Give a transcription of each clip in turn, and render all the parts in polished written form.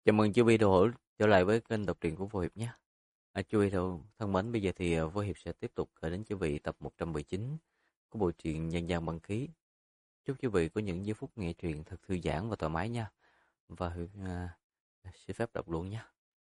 Chào mừng chú Bi đồ hữu trở lại với kênh đọc truyện của Vô Hiệp nhé. Chú Bi đồ thân mến, bây giờ thì Vô Hiệp sẽ tiếp tục gửi đến quý vị tập 119 của bộ truyện Nhân gian băng khí. Chúc quý vị có những giây phút nghe truyện thật thư giãn và thoải mái nha. Và Hiệp xin phép đọc luôn nhé.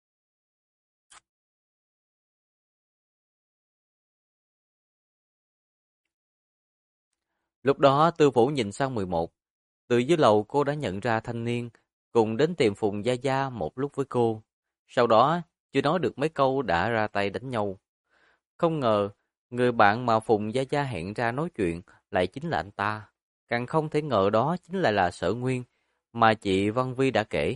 Lúc đó Tư Vũ nhìn sang 11. Từ dưới lầu cô đã nhận ra thanh niên cùng đến tìm Phùng Gia Gia một lúc với cô. Sau đó, chưa nói được mấy câu đã ra tay đánh nhau. Không ngờ, người bạn mà Phùng Gia Gia hẹn ra nói chuyện lại chính là anh ta. Càng không thể ngờ đó chính là Sở Nguyên mà chị Văn Vi đã kể.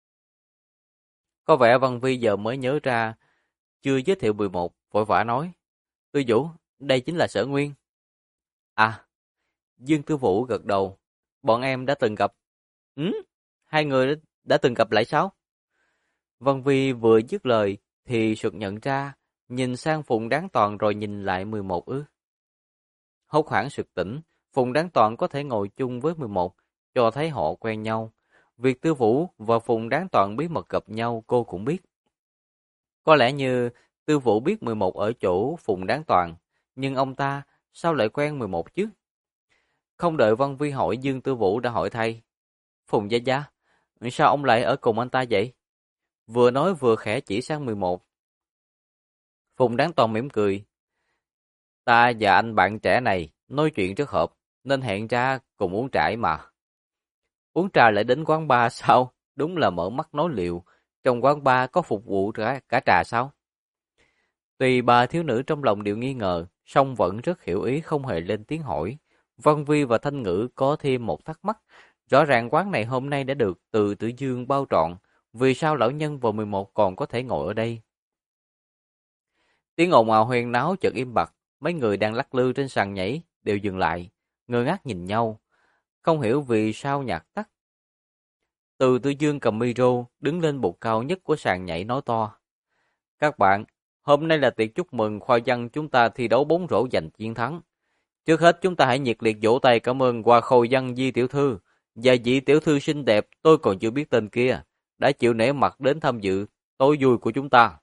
Có vẻ Văn Vi giờ mới nhớ ra, chưa giới thiệu 11, vội vã nói. Tư Vũ, đây chính là Sở Nguyên. À, Dương Tư Vũ gật đầu. Bọn em đã từng gặp. Ừ, hai người đã từng gặp lại sao? Văn Vi vừa dứt lời thì sực nhận ra, nhìn sang Phùng Đáng Toàn rồi nhìn lại 11 ư. Hốt hoảng sực tỉnh, Phùng Đáng Toàn có thể ngồi chung với 11, cho thấy họ quen nhau. Việc Tư Vũ và Phùng Đáng Toàn bí mật gặp nhau cô cũng biết. Có lẽ như Tư Vũ biết 11 ở chỗ Phùng Đáng Toàn, nhưng ông ta sao lại quen 11 chứ? Không đợi Văn Vi hỏi, Dương Tư Vũ đã hỏi thay. Phùng Gia Gia, sao ông lại ở cùng anh ta vậy? Vừa nói vừa khẽ chỉ sang 11. Phùng Đáng Toàn mỉm cười. Ta và anh bạn trẻ này nói chuyện rất hợp, nên hẹn ra cùng uống trà mà. Uống trà lại đến quán bar sao? Đúng là mở mắt nói liệu. Trong quán bar có phục vụ cả trà sao? Tuy ba thiếu nữ trong lòng đều nghi ngờ, song vẫn rất hiểu ý không hề lên tiếng hỏi. Văn Vi và Thanh Ngữ có thêm một thắc mắc. Rõ ràng quán này hôm nay đã được Từ Tử Dương bao trọn. Vì sao lão nhân và 11 còn có thể ngồi ở đây? Tiếng ồn ào huyên náo chợt im bặt. Mấy người đang lắc lư trên sàn nhảy đều dừng lại, ngơ ngác nhìn nhau. Không hiểu vì sao nhạc tắt. Từ Tử Dương cầm micro, đứng lên bục cao nhất của sàn nhảy nói to. Các bạn, hôm nay là tiệc chúc mừng khoa văn chúng ta thi đấu 4 rổ giành chiến thắng. Trước hết chúng ta hãy nhiệt liệt vỗ tay cảm ơn Hoa Khôi Văn Di tiểu thư và vị tiểu thư xinh đẹp tôi còn chưa biết tên kia đã chịu nể mặt đến tham dự tối vui của chúng ta.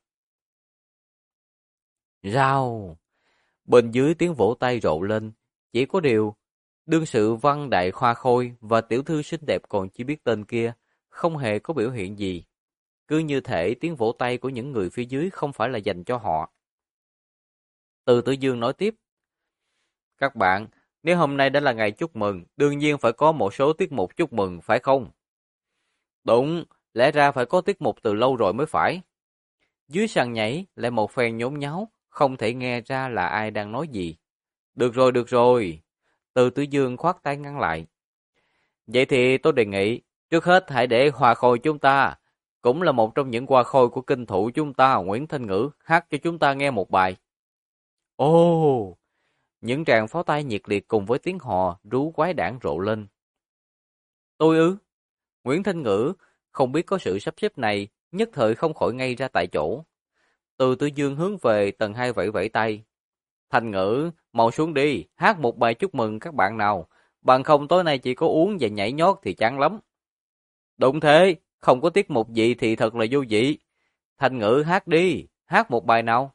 Rao! Bên dưới tiếng vỗ tay rộ lên, chỉ có điều đương sự Văn Đại Khoa Khôi và tiểu thư xinh đẹp còn chưa biết tên kia không hề có biểu hiện gì. Cứ như thể tiếng vỗ tay của những người phía dưới không phải là dành cho họ. Từ Tử Dương nói tiếp. Các bạn, nếu hôm nay đã là ngày chúc mừng, đương nhiên phải có một số tiết mục chúc mừng, phải không? Đúng, lẽ ra phải có tiết mục từ lâu rồi mới phải. Dưới sàn nhảy lại một phen nhốn nháo, không thể nghe ra là ai đang nói gì. Được rồi, được rồi. Từ Tử Dương khoát tay ngăn lại. Vậy thì tôi đề nghị, trước hết hãy để Hoa Khôi chúng ta, cũng là một trong những hoa khôi của kinh thủ chúng ta, Nguyễn Thanh Ngữ, hát cho chúng ta nghe một bài. Ồ! Những tràng pháo tay nhiệt liệt cùng với tiếng hò rú quái đản rộ lên. Tôi ư? Nguyễn Thanh Ngữ không biết có sự sắp xếp này, nhất thời không khỏi ngay ra tại chỗ. Từ Tử Dương hướng về tầng 2 vẫy vẫy tay. Thanh Ngữ, mau xuống đi, hát một bài chúc mừng các bạn nào. Bằng không tối nay chỉ có uống và nhảy nhót thì chán lắm. Đúng thế, không có tiết mục gì thì thật là vô vị. Thanh Ngữ hát đi, hát một bài nào.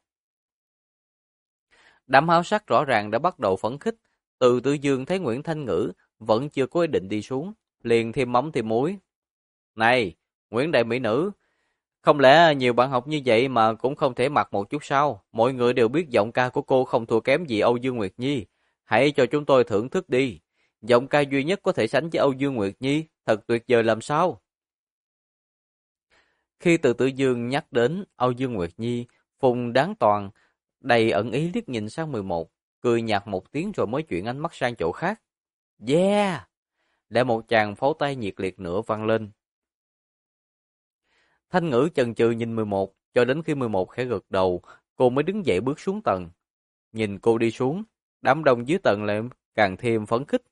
Đám háo sắc rõ ràng đã bắt đầu phấn khích. Từ Tử Dương thấy Nguyễn Thanh Ngữ vẫn chưa có ý định đi xuống, liền thêm mắm thêm muối. Này, Nguyễn đại mỹ nữ, không lẽ nhiều bạn học như vậy mà cũng không thể mặc một chút sao? Mọi người đều biết giọng ca của cô không thua kém gì Âu Dương Nguyệt Nhi. Hãy cho chúng tôi thưởng thức đi. Giọng ca duy nhất có thể sánh với Âu Dương Nguyệt Nhi, thật tuyệt vời làm sao? Khi Từ Tử Dương nhắc đến Âu Dương Nguyệt Nhi, Phùng Đáng Toàn đầy ẩn ý liếc nhìn sang 11, cười nhạt một tiếng rồi mới chuyển ánh mắt sang chỗ khác. Yeah! Lại một tràng pháo tay nhiệt liệt nữa vang lên. Thanh Ngữ chần chừ nhìn 11, cho đến khi 11 khẽ gật đầu, cô mới đứng dậy bước xuống tầng. Nhìn cô đi xuống, đám đông dưới tầng lại càng thêm phấn khích.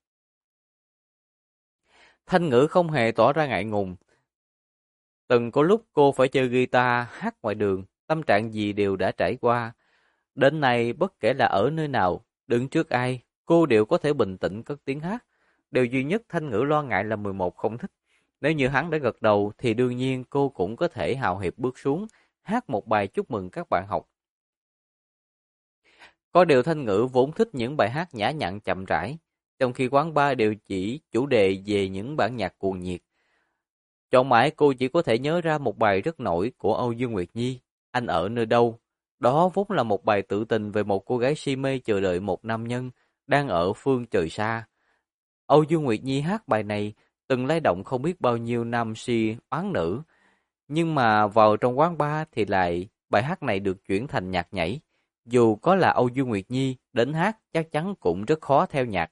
Thanh Ngữ không hề tỏ ra ngại ngùng. Từng có lúc cô phải chơi guitar, hát ngoài đường, tâm trạng gì đều đã trải qua. Đến nay bất kể là ở nơi nào, đứng trước ai, cô đều có thể bình tĩnh cất tiếng hát. Điều duy nhất Thanh Ngữ lo ngại là 11 không thích, Nếu như hắn đã gật đầu thì đương nhiên cô cũng có thể hào hiệp bước xuống, hát một bài chúc mừng các bạn học. Có điều Thanh Ngữ vốn thích những bài hát nhã nhặn chậm rãi, trong khi quán bar đều chỉ chủ đề về những bản nhạc cuồng nhiệt. Chọn mãi cô chỉ có thể nhớ ra một bài rất nổi của Âu Dương Nguyệt Nhi, Anh ở nơi đâu. Đó vốn là một bài tự tình về một cô gái si mê chờ đợi một nam nhân đang ở phương trời xa. Âu Dương Nguyệt Nhi hát bài này từng lay động không biết bao nhiêu nam si oán nữ, nhưng mà vào trong quán bar thì lại bài hát này được chuyển thành nhạc nhảy. Dù có là Âu Dương Nguyệt Nhi đến hát chắc chắn cũng rất khó theo nhạc.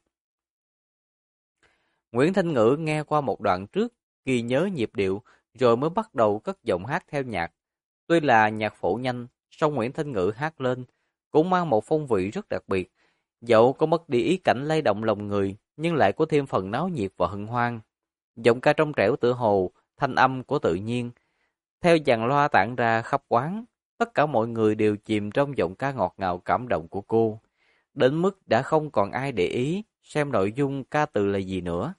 Nguyễn Thanh Ngữ nghe qua một đoạn trước, ghi nhớ nhịp điệu, rồi mới bắt đầu cất giọng hát theo nhạc. Tuy là nhạc phổ nhanh, song Nguyễn Thanh Ngữ hát lên cũng mang một phong vị rất đặc biệt. Dẫu có mất đi ý cảnh lay động lòng người, nhưng lại có thêm phần náo nhiệt và hân hoan. Giọng ca trong trẻo tựa hồ, thanh âm của tự nhiên. Theo dàn loa tản ra khắp quán, tất cả mọi người đều chìm trong giọng ca ngọt ngào cảm động của cô. Đến mức đã không còn ai để ý xem nội dung ca từ là gì nữa.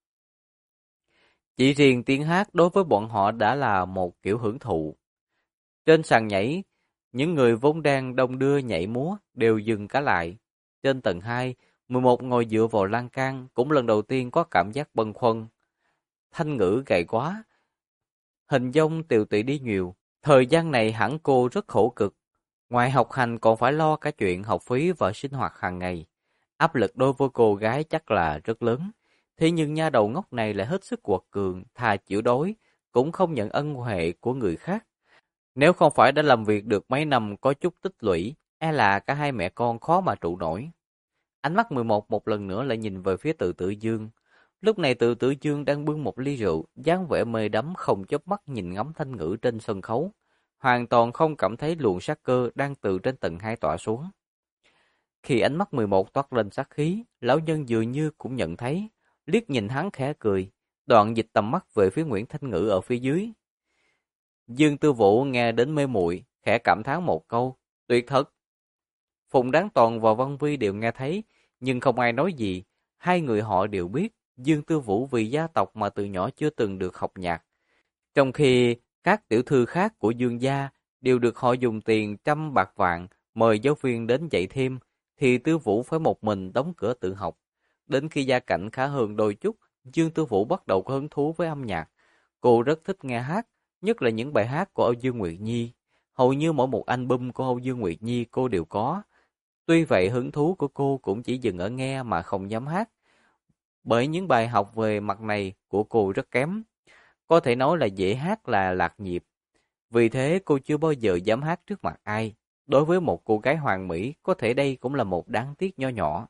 Chỉ riêng tiếng hát đối với bọn họ đã là một kiểu hưởng thụ. Trên sàn nhảy, những người vốn đang đông đưa nhảy múa đều dừng cả lại. Trên tầng 2, 11 ngồi dựa vào lan can cũng lần đầu tiên có cảm giác bâng khuâng. Thanh Ngữ gầy quá, hình dong tiều tụy đi nhiều. Thời gian này hẳn cô rất khổ cực. Ngoài học hành còn phải lo cả chuyện học phí và sinh hoạt hàng ngày. Áp lực đối với cô gái chắc là rất lớn. Thế nhưng nha đầu ngốc này lại hết sức quật cường, thà chịu đói, cũng không nhận ân huệ của người khác. Nếu không phải đã làm việc được mấy năm có chút tích lũy, e là cả hai mẹ con khó mà trụ nổi. Ánh mắt 11 một lần nữa lại nhìn về phía Từ Tử Dương. Lúc này Từ Tử Dương đang bưng một ly rượu, dáng vẻ mê đắm không chớp mắt nhìn ngắm Thanh Ngữ trên sân khấu. Hoàn toàn không cảm thấy luồng sát cơ đang từ trên tầng 2 tỏa xuống. Khi ánh mắt 11 toát lên sát khí, lão nhân dường như cũng nhận thấy, liếc nhìn hắn khẽ cười, đoạn dịch tầm mắt về phía Nguyễn Thanh Ngữ ở phía dưới. Dương Tư Vũ nghe đến mê muội, khẽ cảm thán một câu, tuyệt thật. Phùng Đáng Toàn và Văn Vi đều nghe thấy, nhưng không ai nói gì. Hai người họ đều biết, Dương Tư Vũ vì gia tộc mà từ nhỏ chưa từng được học nhạc. Trong khi các tiểu thư khác của Dương gia đều được họ dùng tiền trăm bạc vạn mời giáo viên đến dạy thêm, thì Tư Vũ phải một mình đóng cửa tự học. Đến khi gia cảnh khá hơn đôi chút, Dương Tư Vũ bắt đầu có hứng thú với âm nhạc. Cô rất thích nghe hát, nhất là những bài hát của Âu Dương Nguyệt Nhi. Hầu như mỗi một album của Âu Dương Nguyệt Nhi cô đều có. Tuy vậy hứng thú của cô cũng chỉ dừng ở nghe mà không dám hát. Bởi những bài học về mặt này của cô rất kém. Có thể nói là dễ hát là lạc nhịp. Vì thế cô chưa bao giờ dám hát trước mặt ai. Đối với một cô gái hoàn mỹ, có thể đây cũng là một đáng tiếc nho nhỏ.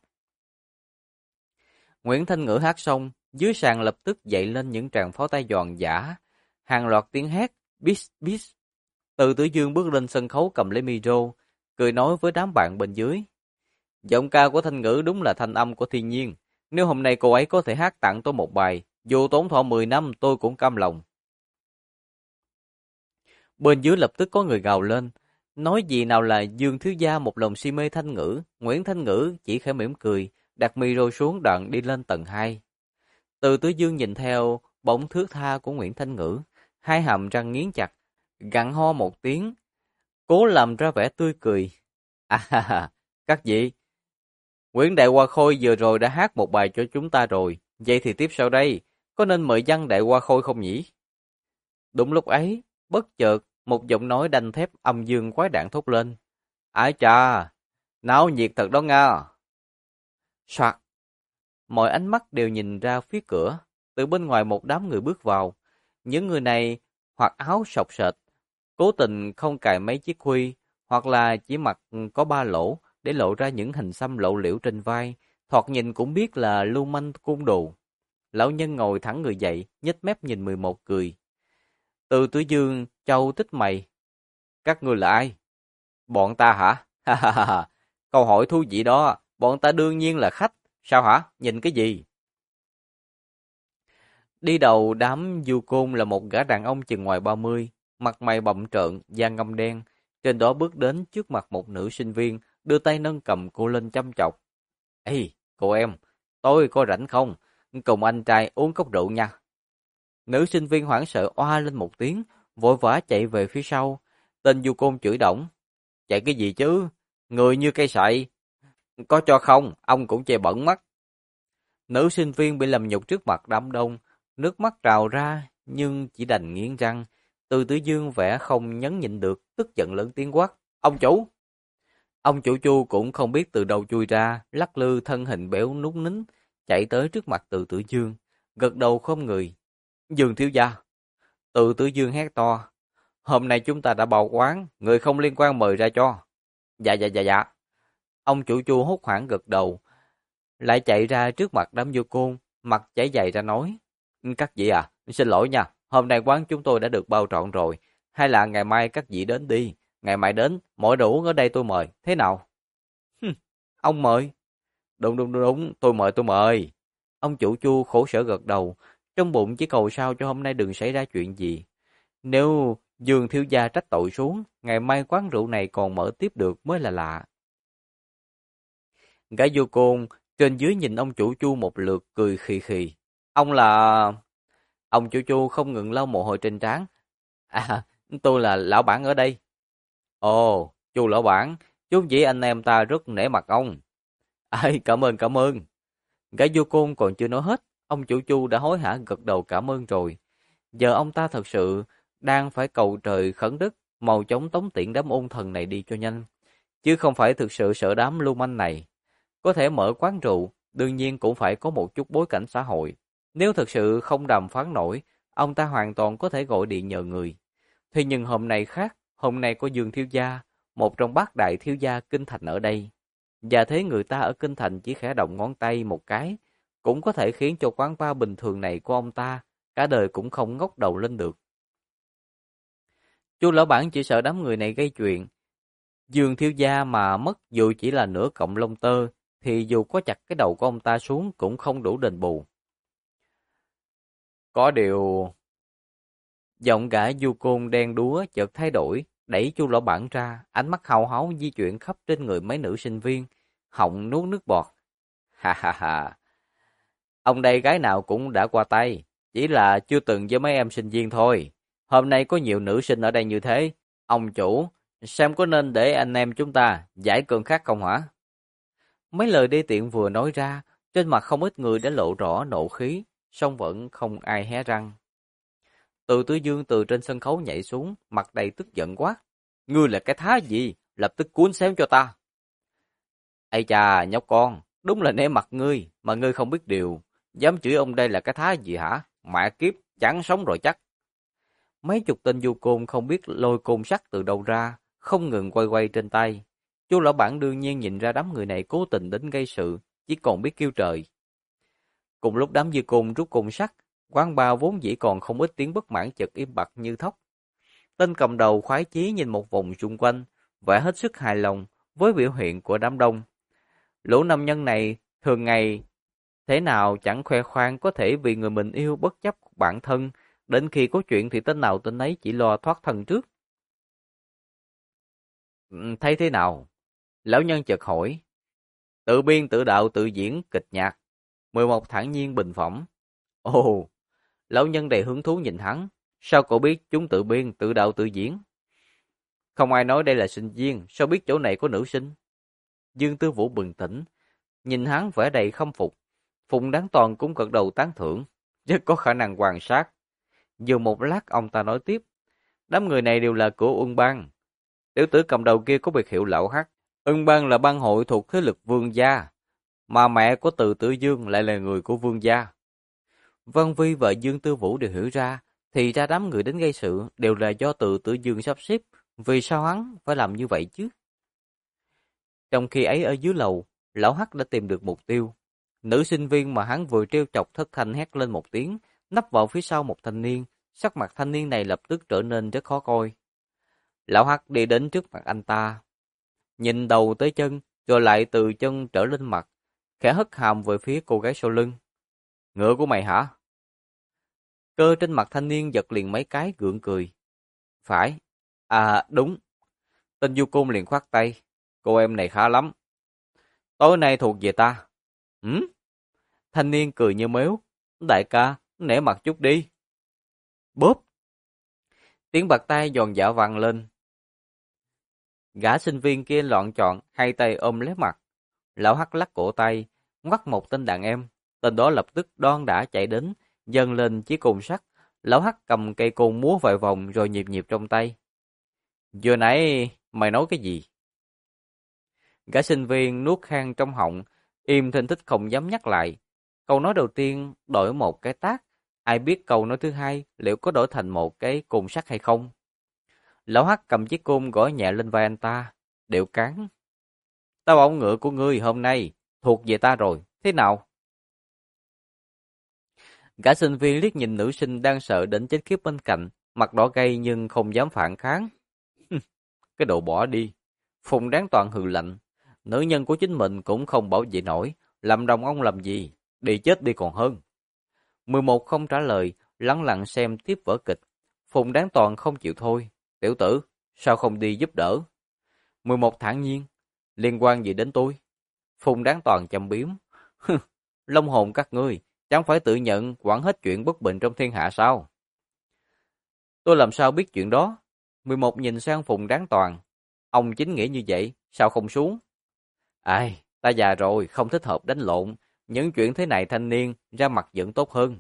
Nguyễn Thanh Ngữ hát xong, dưới sàn lập tức dậy lên những tràng pháo tay giòn giã. Hàng loạt tiếng hét, bis bis. Từ Tử Dương bước lên sân khấu cầm lấy micro, cười nói với đám bạn bên dưới. Giọng ca của Thanh Ngữ đúng là thanh âm của thiên nhiên. Nếu hôm nay cô ấy có thể hát tặng tôi một bài, dù tốn thọ 10 năm tôi cũng cam lòng. Bên dưới lập tức có người gào lên. Nói gì nào là Dương Thiếu Gia một lòng si mê Thanh Ngữ. Nguyễn Thanh Ngữ chỉ khẽ mỉm cười, đặt micro xuống đoạn đi lên tầng 2. Từ Tử Dương nhìn theo bóng thướt tha của Nguyễn Thanh Ngữ, hai hàm răng nghiến chặt, gặn ho một tiếng, cố làm ra vẻ tươi cười. À, các vị, Nguyễn Đại Hoa Khôi vừa rồi đã hát một bài cho chúng ta rồi, vậy thì tiếp sau đây, có nên mời Văn Đại Hoa Khôi không nhỉ? Đúng lúc ấy, bất chợt, một giọng nói đanh thép âm dương quái đản thốt lên. Ái chà, náo nhiệt thật đó Nga. Soạt, mọi ánh mắt đều nhìn ra phía cửa, từ bên ngoài một đám người bước vào. Những người này hoặc áo sọc sệt, cố tình không cài mấy chiếc khuy, hoặc là chỉ mặc có 3 lỗ để lộ ra những hình xăm lộ liễu trên vai, thoạt nhìn cũng biết là lưu manh côn đồ. Lão nhân ngồi thẳng người dậy, nhếch mép nhìn 11 cười. Từ Tử Dương, Châu tích mày. Các ngươi là ai? Bọn ta hả? Ha ha ha ha. Câu hỏi thú vị đó, bọn ta đương nhiên là khách. Sao hả? Nhìn cái gì? Đi đầu đám du côn là một gã đàn ông chừng ngoài 30, mặt mày bậm trợn, da ngăm đen. Trên đó bước đến trước mặt một nữ sinh viên, đưa tay nâng cầm cô lên chăm chọc. Ê, cô em, tôi có rảnh không? Cùng anh trai uống cốc rượu nha. Nữ sinh viên hoảng sợ oa lên một tiếng, vội vã chạy về phía sau. Tên du côn chửi đổng. Chạy cái gì chứ? Người như cây sậy. Có cho không? Ông cũng che bẩn mắt. Nữ sinh viên bị làm nhục trước mặt đám đông, nước mắt trào ra nhưng chỉ đành nghiến răng. Từ Tử Dương vẻ không nhẫn nhịn được, tức giận lớn tiếng quát. Ông chủ! Ông chủ Chu cũng không biết từ đâu chui ra, lắc lư thân hình béo núng nính, chạy tới trước mặt Từ Tử Dương, gật đầu không người. Dương thiếu gia! Từ Tử Dương hét to. Hôm nay chúng ta đã vào quán, người không liên quan mời ra cho. Dạ dạ dạ dạ. Ông chủ Chu hốt hoảng gật đầu, lại chạy ra trước mặt đám vô côn, mặt chảy dày ra nói. Các vị à, xin lỗi nha, hôm nay quán chúng tôi đã được bao trọn rồi, hay là ngày mai các vị đến đi, ngày mai đến, mọi đồ uống ở đây tôi mời, thế nào? Ông mời? Đúng đúng đúng, đúng, tôi mời. Ông chủ Chu khổ sở gật đầu, trong bụng chỉ cầu sao cho hôm nay đừng xảy ra chuyện gì. Nếu Dương thiếu gia trách tội xuống, ngày mai quán rượu này còn mở tiếp được mới là lạ. Gã vô côn trên dưới nhìn ông chủ Chu một lượt cười khì khì. Ông là... Ông chủ Chu không ngừng lau mồ hôi trên trán. À, tôi là lão bản ở đây. Ồ, Chu lão bản, chú dĩ anh em ta rất nể mặt ông. Ai, cảm ơn, cảm ơn. Gã vô côn còn chưa nói hết, ông chủ Chu đã hối hả gật đầu cảm ơn rồi. Giờ ông ta thật sự đang phải cầu trời khấn đất, mau chóng tống tiễn đám ôn thần này đi cho nhanh, chứ không phải thực sự sợ đám lưu manh này. Có thể mở quán rượu, đương nhiên cũng phải có một chút bối cảnh xã hội. Nếu thực sự không đàm phán nổi, ông ta hoàn toàn có thể gọi điện nhờ người. Thế nhưng hôm nay khác, hôm nay có Dương thiếu gia, một trong bát đại thiếu gia kinh thành ở đây. Và thế người ta ở kinh thành chỉ khẽ động ngón tay một cái, cũng có thể khiến cho quán bar bình thường này của ông ta cả đời cũng không ngóc đầu lên được. Chu lão bản chỉ sợ đám người này gây chuyện. Dương thiếu gia mà mất dù chỉ là nửa cọng lông tơ, thì dù có chặt cái đầu của ông ta xuống cũng không đủ đền bù. Có điều... Giọng gã du côn đen đúa chợt thay đổi, đẩy Chu lão bản ra, ánh mắt hào háo di chuyển khắp trên người mấy nữ sinh viên, họng nuốt nước bọt. Ha ha ha, ông đây gái nào cũng đã qua tay, chỉ là chưa từng với mấy em sinh viên thôi. Hôm nay có nhiều nữ sinh ở đây như thế, ông chủ, xem có nên để anh em chúng ta giải cơn khát không hả? Mấy lời đê tiện vừa nói ra, trên mặt không ít người đã lộ rõ nộ khí, song vẫn không ai hé răng. Từ Tử Dương từ trên sân khấu nhảy xuống, mặt đầy tức giận quát. Ngươi là cái thá gì? Lập tức cuốn xéo cho ta. Ây chà, nhóc con, đúng là nể mặt ngươi, mà ngươi không biết điều. Dám chửi ông đây là cái thá gì hả? Mẹ kiếp, chẳng sống rồi chắc. Mấy chục tên du côn không biết lôi côn sắt từ đâu ra, không ngừng quay quay trên tay. Chu lão bản đương nhiên nhìn ra đám người này cố tình đến gây sự, chỉ còn biết kêu trời. Cùng lúc đám dư côn rút côn sắt, quán bar vốn dĩ còn không ít tiếng bất mãn chợt im bặt như thóc. Tên cầm đầu khoái chí nhìn một vòng xung quanh, vẻ hết sức hài lòng với biểu hiện của đám đông. Lũ nam nhân này thường ngày thế nào chẳng khoe khoang có thể vì người mình yêu bất chấp bản thân, đến khi có chuyện thì tên nào tên ấy chỉ lo thoát thân trước. Thấy thế nào? Lão nhân chợt hỏi. Tự biên tự đạo tự diễn kịch nhạc. 11 thản nhiên bình phẩm. Ồ, lão nhân đầy hứng thú nhìn hắn. Sao cậu biết chúng tự biên tự đạo tự diễn? Không ai nói đây là sinh viên, sao biết chỗ này có nữ sinh? Dương Tư Vũ bừng tỉnh, nhìn hắn vẻ đầy khâm phục. Phùng Đáng Toàn cũng gật đầu tán thưởng, rất có khả năng quan sát. Dừng một lát ông ta nói tiếp, đám người này đều là của Ưng Bang. Tiểu tử cầm đầu kia có biệt hiệu Lão Hắc. Ưng Bang là bang hội thuộc thế lực Vương gia, mà mẹ của Từ Tử Dương lại là người của Vương gia. Vân Vi và Dương Tư Vũ đều hiểu ra, thì ra đám người đến gây sự đều là do Từ Tử Dương sắp xếp, vì sao hắn phải làm như vậy chứ? Trong khi ấy ở dưới lầu, Lão Hắc đã tìm được mục tiêu. Nữ sinh viên mà hắn vừa trêu chọc thất thanh hét lên một tiếng, nấp vào phía sau một thanh niên, sắc mặt thanh niên này lập tức trở nên rất khó coi. Lão Hắc đi đến trước mặt anh ta, nhìn đầu tới chân, rồi lại từ chân trở lên mặt, khẽ hất hàm về phía cô gái sau lưng. Ngựa của mày hả? Cơ trên mặt thanh niên giật liền mấy cái gượng cười. Phải, à đúng. Tên du côn liền khoát tay. Cô em này khá lắm. Tối nay thuộc về ta. Thanh niên cười như mếu. Đại ca, nể mặt chút đi. Bóp! Tiếng bạt tay giòn giã vang lên. Gã sinh viên kia loạn choạng, hai tay ôm lấy mặt. Lão Hắc lắc cổ tay, ngoắt một tên đàn em. Tên đó lập tức đon đả chạy đến, dâng lên chiếc côn sắt. Lão Hắc cầm cây côn múa vài vòng rồi nhịp nhịp trong tay. Vừa nãy mày nói cái gì? Gã sinh viên nuốt khan trong họng, im thinh thích không dám nhắc lại. Câu nói đầu tiên đổi một cái tát, ai biết câu nói thứ hai liệu có đổi thành một cái côn sắt hay không? Lão Hắc cầm chiếc côn gõ nhẹ lên vai anh ta, điệu cán. Tao bỏng ngựa của ngươi hôm nay thuộc về ta rồi, thế nào? Gã sinh viên liếc nhìn nữ sinh đang sợ đến chết khiếp bên cạnh, mặt đỏ gay nhưng không dám phản kháng. Cái đồ bỏ đi. Phùng Đáng Toàn hừ lạnh. Nữ nhân của chính mình cũng không bảo vệ nổi, làm đồng ông làm gì, đi chết đi còn hơn. 11 không trả lời, lắng lặng xem tiếp vở kịch. Phùng Đáng Toàn không chịu thôi. Tiểu tử, sao không đi giúp đỡ? 11 thản nhiên, liên quan gì đến tôi? Phùng Đáng Toàn châm biếm. Long hồn các ngươi, chẳng phải tự nhận quản hết chuyện bất bình trong thiên hạ sao? Tôi làm sao biết chuyện đó? 11 nhìn sang Phùng Đáng Toàn. Ông chính nghĩa như vậy, sao không xuống? Ai, ta già rồi, không thích hợp đánh lộn. Những chuyện thế này thanh niên, ra mặt vẫn tốt hơn.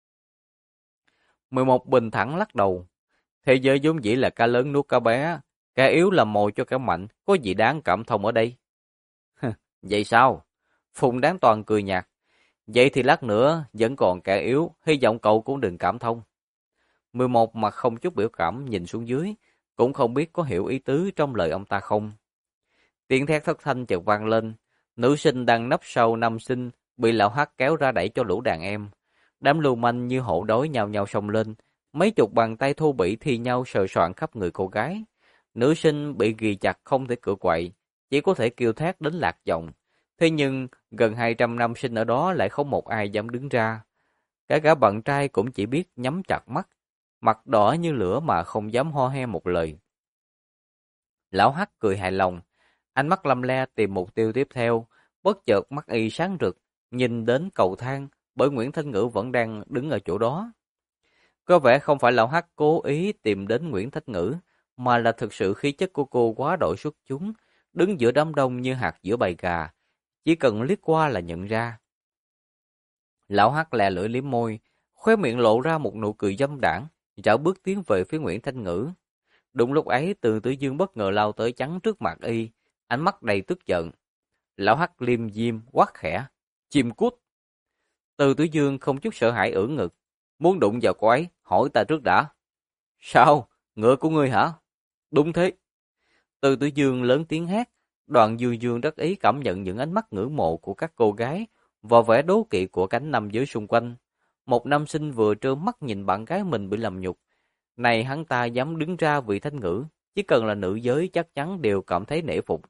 11 bình thản lắc đầu. Thế giới vốn dĩ là cá lớn nuốt cá bé. Cá yếu làm mồi cho cá mạnh, có gì đáng cảm thông ở đây? Vậy sao? Phùng Đáng Toàn cười nhạt. Vậy thì lát nữa, vẫn còn kẻ yếu, hy vọng cậu cũng đừng cảm thông. 11 mặt không chút biểu cảm nhìn xuống dưới, cũng không biết có hiểu ý tứ trong lời ông ta không. Tiếng thét thất thanh chợt vang lên, nữ sinh đang nấp sau nam sinh, bị lão Hắc kéo ra đẩy cho lũ đàn em. Đám lưu manh như hổ đói nhào nhào xông lên, mấy chục bàn tay thô bỉ thi nhau sờ soạng khắp người cô gái. Nữ sinh bị ghì chặt không thể cựa quậy, chỉ có thể kêu thét đến lạc giọng. Thế nhưng, gần 200 nam sinh ở đó lại không một ai dám đứng ra. Cả gã bạn trai cũng chỉ biết nhắm chặt mắt, mặt đỏ như lửa mà không dám ho he một lời. Lão Hắc cười hài lòng, ánh mắt lăm le tìm mục tiêu tiếp theo, bất chợt mắt y sáng rực, nhìn đến cầu thang, bởi Nguyễn Thanh Ngữ vẫn đang đứng ở chỗ đó. Có vẻ không phải lão Hắc cố ý tìm đến Nguyễn Thanh Ngữ, mà là thực sự khí chất của cô quá đội xuất chúng, đứng giữa đám đông như hạt giữa bầy gà, chỉ cần liếc qua là nhận ra. Lão Hắc lè lưỡi liếm môi, khóe miệng lộ ra một nụ cười dâm đãng, rảo bước tiến về phía Nguyễn Thanh Ngữ. Đúng lúc ấy, Từ Tử Dương bất ngờ lao tới chắn trước mặt y, ánh mắt đầy tức giận. Lão Hắc liêm diêm quát khẽ, chim cút. Từ Tử Dương không chút sợ hãi ưỡn ngực, muốn đụng vào cô ấy, hỏi ta trước đã. Sao? Ngựa của ngươi hả? Đúng thế. Từ Tử Dương lớn tiếng hét, Đoàn Dương Dương rất ý cảm nhận những ánh mắt ngưỡng mộ của các cô gái và vẻ đố kỵ của cánh nam giới xung quanh. Một nam sinh vừa trơ mắt nhìn bạn gái mình bị làm nhục. Này hắn ta dám đứng ra vì Thanh Ngữ, chỉ cần là nữ giới chắc chắn đều cảm thấy nể phục.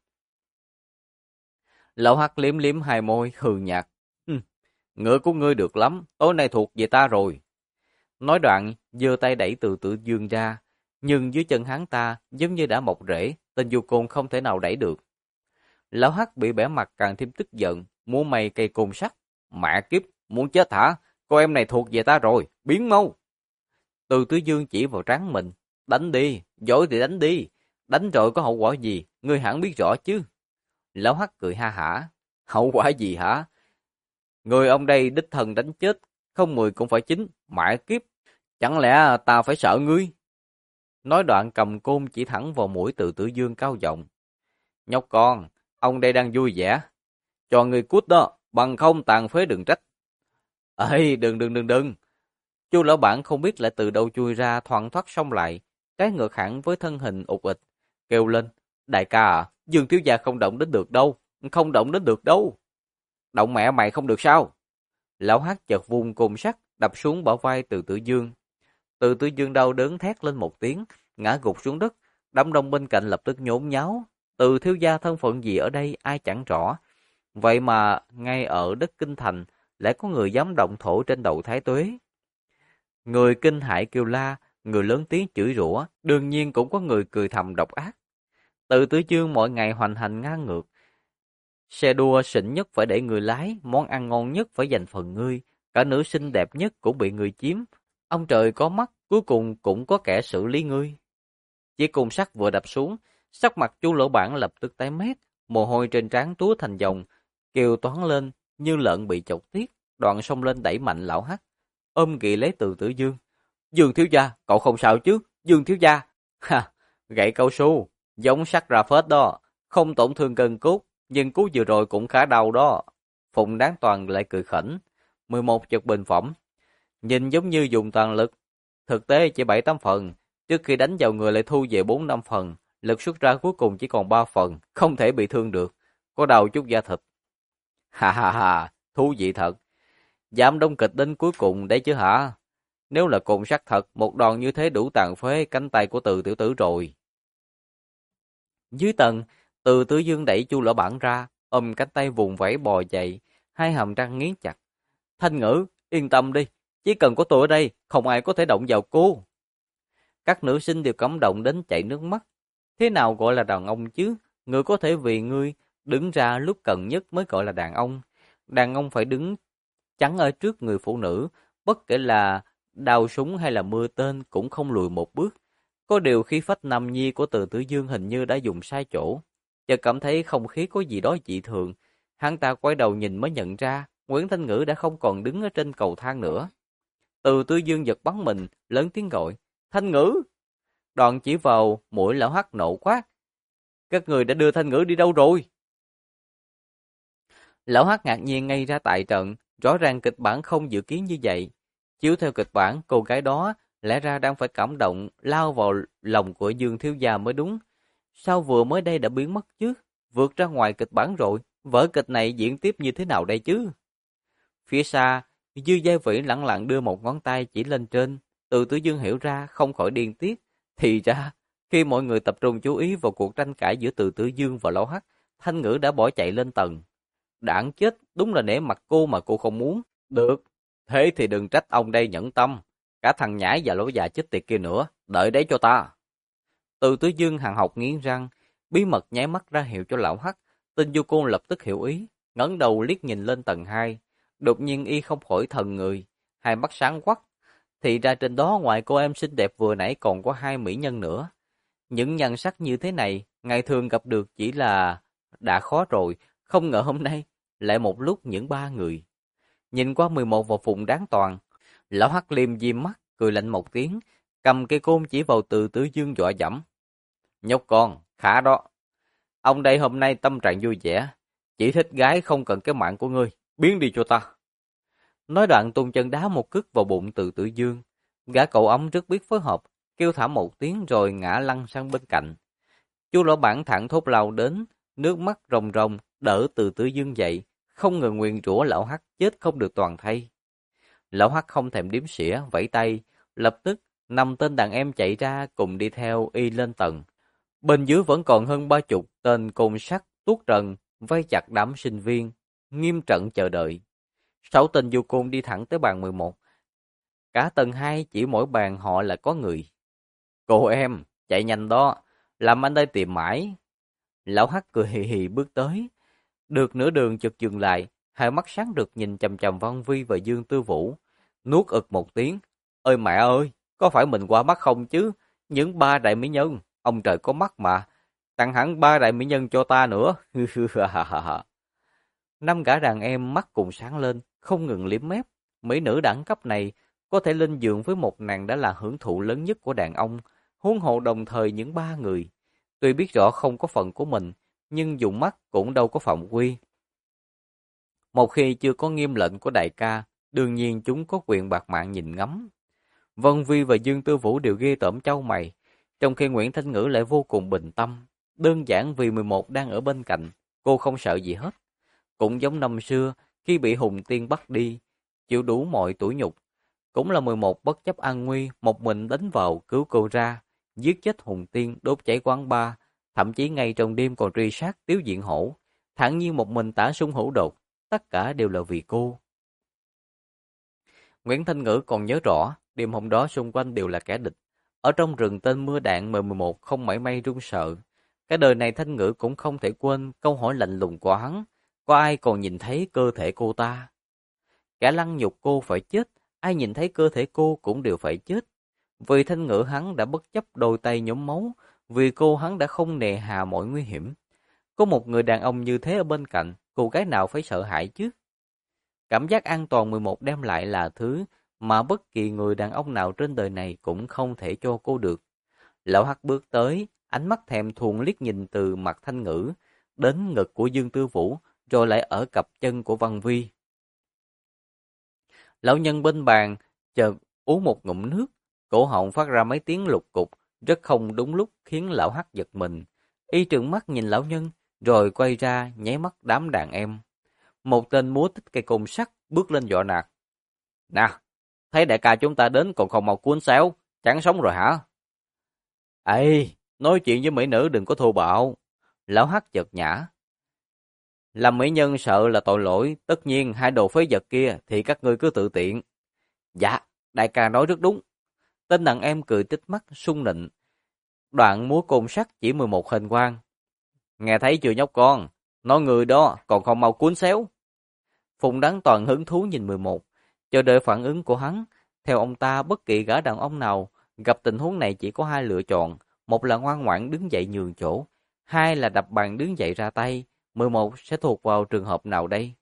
Lão Hắc liếm liếm hai môi, hừ nhạt. Ngựa của ngươi được lắm, tối nay thuộc về ta rồi. Nói đoạn, giơ tay đẩy Từ Tử Dương ra, nhưng dưới chân hắn ta giống như đã mọc rễ, tên du côn không thể nào đẩy được. Lão Hắc bị bẻ mặt càng thêm tức giận, muốn mày cây côn sắt. Mẹ kiếp, muốn chết hả? Cô em này thuộc về ta rồi, biến mau. Từ Tử Dương chỉ vào trán mình. Đánh đi, giỏi thì đánh đi. Đánh rồi có hậu quả gì, ngươi hẳn biết rõ chứ. Lão Hắc cười ha hả. Hậu quả gì hả? Người ông đây đích thân đánh chết, không 10 cũng phải 9, mẹ kiếp. Chẳng lẽ ta phải sợ ngươi? Nói đoạn cầm côn chỉ thẳng vào mũi Từ Tử Dương cao giọng. Nhóc con, ông đây đang vui vẻ. Cho ngươi cút đó, bằng không tàn phế đừng trách. Ê, đừng. Chu lão bản không biết lại từ đâu chui ra thoăn thoắt xông lại, trái ngược hẳn với thân hình ụt ịch, kêu lên. Đại ca à, Dương thiếu gia không động đến được đâu, không động đến được đâu. Động mẹ mày không được sao? Lão Hắc chợt vung côn sắt đập xuống bả vai Từ Tử Dương. Từ Tử Dương đau đớn thét lên một tiếng, ngã gục xuống đất, đám đông bên cạnh lập tức nhốn nháo. Từ thiếu gia thân phận gì ở đây ai chẳng rõ. Vậy mà ngay ở đất Kinh Thành lại có người dám động thổ trên đầu Thái Tuế. Người kinh hãi kêu la, người lớn tiếng chửi rủa, đương nhiên cũng có người cười thầm độc ác. Từ Tử Dương mỗi ngày hoành hành ngang ngược. Xe đua xịn nhất phải để người lái, món ăn ngon nhất phải dành phần ngươi, cả nữ xinh đẹp nhất cũng bị người chiếm. Ông trời có mắt, cuối cùng cũng có kẻ xử lý ngươi. Chiếc côn sắt vừa đập xuống, sắc mặt Chu Lỗ Bản lập tức tái mét, mồ hôi trên trán túa thành dòng, kêu toán lên như lợn bị chọc tiết, đoạn xông lên đẩy mạnh lão Hắc, ôm ghì lấy Từ Tử Dương. Dương thiếu gia, cậu không sao chứ? Dương thiếu gia. Ha, gậy cao su, giống sắt ra phết đó, không tổn thương gân cốt, nhưng cú vừa rồi cũng khá đau đó. Phụng Đáng Toàn lại cười khỉnh. 11 chợt bình phẩm. Nhìn giống như dùng toàn lực, thực tế chỉ 7-8 phần, trước khi đánh vào người lại thu về 4-5 phần, lực xuất ra cuối cùng chỉ còn 3 phần, không thể bị thương được, có đau chút da thịt. Ha ha ha, thú vị thật. Giảm đông kịch đến cuối cùng đấy chứ hả? Nếu là cồn sắt thật, một đòn như thế đủ tàn phế cánh tay của Từ tiểu tử rồi. Dưới tầng, Từ Tử Dương đẩy Chu Lỗ Bản ra, ôm cánh tay vùng vẫy bò dậy, hai hàm răng nghiến chặt. Thanh Ngữ, yên tâm đi, chỉ cần có tôi ở đây, không ai có thể động vào cô. Các nữ sinh đều cảm động đến chảy nước mắt. Thế nào gọi là đàn ông chứ? Người có thể vì ngươi đứng ra lúc cần nhất mới gọi là đàn ông. Đàn ông phải đứng chắn ở trước người phụ nữ, bất kể là đao súng hay là mưa tên cũng không lùi một bước. Có điều khí phách nam nhi của Từ Tử Dương hình như đã dùng sai chỗ. Chợt cảm thấy không khí có gì đó dị thường. Hắn ta quay đầu nhìn mới nhận ra Nguyễn Thanh Ngữ đã không còn đứng ở trên cầu thang nữa. Từ Tử Dương giật bắn mình, lớn tiếng gọi, Thanh Ngữ! Đoàn chỉ vào mũi lão Hắc nộ quát. Các người đã đưa Thanh Ngữ đi đâu rồi? Lão Hắc ngạc nhiên ngay ra tại trận, rõ ràng kịch bản không dự kiến như vậy. Chiếu theo kịch bản, cô gái đó lẽ ra đang phải cảm động, lao vào lòng của Dương thiếu gia mới đúng. Sao vừa mới đây đã biến mất chứ? Vượt ra ngoài kịch bản rồi, vở kịch này diễn tiếp như thế nào đây chứ? Phía xa, Dư Gia Vĩ lẳng lặng đưa một ngón tay chỉ lên trên. Từ Tử Dương hiểu ra, không khỏi điên tiết. Thì ra, khi mọi người tập trung chú ý vào cuộc tranh cãi giữa Từ Tử Dương và Lão Hắc, Thanh Ngữ đã bỏ chạy lên tầng. Đảng chết, đúng là nể mặt cô mà cô không muốn. Được, thế thì đừng trách ông đây nhẫn tâm. Cả thằng nhãi và lỗ già chết tiệt kia nữa, đợi đấy cho ta. Từ Tử Dương hằn học nghiến răng, bí mật nháy mắt ra hiệu cho Lão Hắc. Tên Du Côn lập tức hiểu ý, ngẩng đầu liếc nhìn lên tầng 2. Đột nhiên y không khỏi thần người, hai mắt sáng quắc. Thì ra trên đó ngoài cô em xinh đẹp vừa nãy còn có hai mỹ nhân nữa. Những nhan sắc như thế này, ngày thường gặp được chỉ là đã khó rồi, không ngờ hôm nay lại một lúc những ba người. Nhìn qua 11 vào Phụng Đáng Toàn, Lão Hắc liêm diêm mắt, cười lạnh một tiếng, cầm cây côn chỉ vào Từ Tử Dương dọa dẫm. Nhóc con, khá đó. Ông đây hôm nay tâm trạng vui vẻ, chỉ thích gái không cần cái mạng của ngươi, biến đi cho ta. Nói đoạn tung chân đá một cước vào bụng Từ Tử Dương. Gã cậu ấm rất biết phối hợp, kêu thảm một tiếng rồi ngã lăn sang bên cạnh. Chu Lỗ Bản thẳng thốt lao đến, nước mắt ròng ròng đỡ Từ Tử Dương dậy, không ngừng nguyền rủa Lão Hắc chết không được toàn thây. Lão Hắc không thèm đếm xỉa, vẫy tay, lập tức 5 tên đàn em chạy ra cùng đi theo y lên tầng. Bên dưới vẫn còn hơn 30 tên côn sắt tuốt trần vây chặt đám sinh viên, nghiêm trận chờ đợi. 6 tên du côn đi thẳng tới bàn 11. Cả tầng 2 chỉ mỗi bàn họ là có người. Cô em, chạy nhanh đó, làm anh đây tìm mãi. Lão Hắc cười hì hì bước tới. Được nửa đường chợt dừng lại, hai mắt sáng rực nhìn chằm chằm Văn Vi và Dương Tư Vũ. Nuốt ực một tiếng. Ơi mẹ ơi, có phải mình qua mắt không chứ? Những ba đại mỹ nhân, ông trời có mắt mà. Tặng hẳn ba đại mỹ nhân cho ta nữa. Năm gã đàn em mắt cùng sáng lên, không ngừng liếm mép. Mỹ nữ đẳng cấp này có thể lên giường với một nàng đã là hưởng thụ lớn nhất của đàn ông, huống hộ đồng thời những ba người. Tuy biết rõ không có phần của mình, nhưng dùng mắt cũng đâu có phạm quy. Một khi chưa có nghiêm lệnh của đại ca, đương nhiên chúng có quyền bạt mạng nhìn ngắm. Vân Vi và Dương Tư Vũ đều ghê tởm chau mày, trong khi Nguyễn Thanh Ngữ lại vô cùng bình tâm. Đơn giản vì 11 đang ở bên cạnh, cô không sợ gì hết. Cũng giống năm xưa, khi bị Hùng Tiên bắt đi, chịu đủ mọi tủi nhục. Cũng là 11 bất chấp an nguy, một mình đánh vào cứu cô ra, giết chết Hùng Tiên, đốt cháy quán bar, thậm chí ngay trong đêm còn truy sát Tiếu Diện Hổ. Thản nhiên một mình tả sung hữu đột, tất cả đều là vì cô. Nguyễn Thanh Ngữ còn nhớ rõ, đêm hôm đó xung quanh đều là kẻ địch. Ở trong rừng tên mưa đạn M11 không mảy may run sợ. Cái đời này Thanh Ngữ cũng không thể quên câu hỏi lạnh lùng của hắn. Có ai còn nhìn thấy cơ thể cô ta? Kẻ lăng nhục cô phải chết, ai nhìn thấy cơ thể cô cũng đều phải chết. Vì Thanh Ngữ hắn đã bất chấp đôi tay nhuốm máu, vì cô hắn đã không nề hà mọi nguy hiểm. Có một người đàn ông như thế ở bên cạnh, cô gái nào phải sợ hãi chứ? Cảm giác an toàn 11 đem lại là thứ mà bất kỳ người đàn ông nào trên đời này cũng không thể cho cô được. Lão Hắc bước tới, ánh mắt thèm thuồng liếc nhìn từ mặt Thanh Ngữ đến ngực của Dương Tư Vũ, rồi lại ở cặp chân của Văn Vi. Lão nhân bên bàn chợt uống một ngụm nước, cổ họng phát ra mấy tiếng lục cục, rất không đúng lúc khiến lão Hắc giật mình. Y trừng mắt nhìn lão nhân, rồi quay ra nháy mắt đám đàn em. Một tên múa tích cây côn sắt bước lên dọa nạt. Nè, thấy đại ca chúng ta đến còn không mau cuốn xéo, chẳng sống rồi hả? Ê, nói chuyện với mỹ nữ đừng có thô bạo. Lão Hắc chợt nhã. Làm mỹ nhân sợ là tội lỗi, tất nhiên hai đồ phế vật kia thì các ngươi cứ tự tiện. Dạ, đại ca nói rất đúng. Tên đàn em cười tít mắt, sung nịnh. Đoạn múa côn sắt chỉ 11 hình quang. Nghe thấy chưa nhóc con, nói người đó còn không mau cuốn xéo. Phùng Đáng Toàn hứng thú nhìn 11, chờ đợi phản ứng của hắn. Theo ông ta, bất kỳ gã đàn ông nào gặp tình huống này chỉ có hai lựa chọn. Một là ngoan ngoãn đứng dậy nhường chỗ, hai là đập bàn đứng dậy ra tay. 11 sẽ thuộc vào trường hợp nào đây?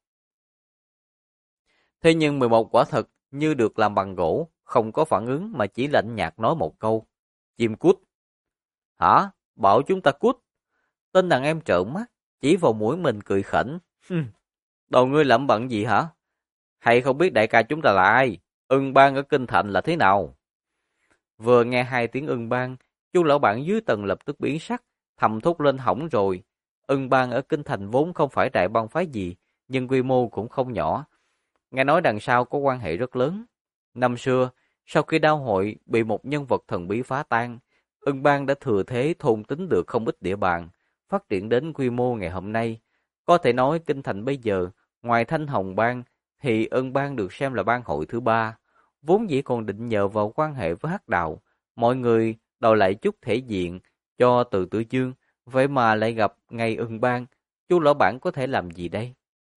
Thế nhưng 11 quả thật như được làm bằng gỗ, không có phản ứng mà chỉ lạnh nhạt nói một câu. Chim cút. Hả? Bảo chúng ta cút. Tên đàn em trợn mắt, chỉ vào mũi mình cười khỉnh. Đầu ngươi lẩm bẩm gì hả? Hay không biết đại ca chúng ta là ai? Ưng Bang ở Kinh Thành là thế nào? Vừa nghe hai tiếng Ưng Bang, Chu lão bản dưới tầng lập tức biến sắc, thầm thốt lên hỏng rồi. Ưng Bang ở Kinh Thành vốn không phải đại bang phái gì, nhưng quy mô cũng không nhỏ. Nghe nói đằng sau có quan hệ rất lớn. Năm xưa, sau khi đao hội bị một nhân vật thần bí phá tan, Ưng Bang đã thừa thế thôn tính được không ít địa bàn, phát triển đến quy mô ngày hôm nay. Có thể nói Kinh Thành bây giờ, ngoài Thanh Hồng Bang, thì Ưng Bang được xem là bang hội thứ ba. Vốn dĩ còn định nhờ vào quan hệ với Hắc Đạo, mọi người đòi lại chút thể diện cho Từ Tử Dương, vậy mà lại gặp ngày Ưng Bang, Chu lão bản có thể làm gì đây?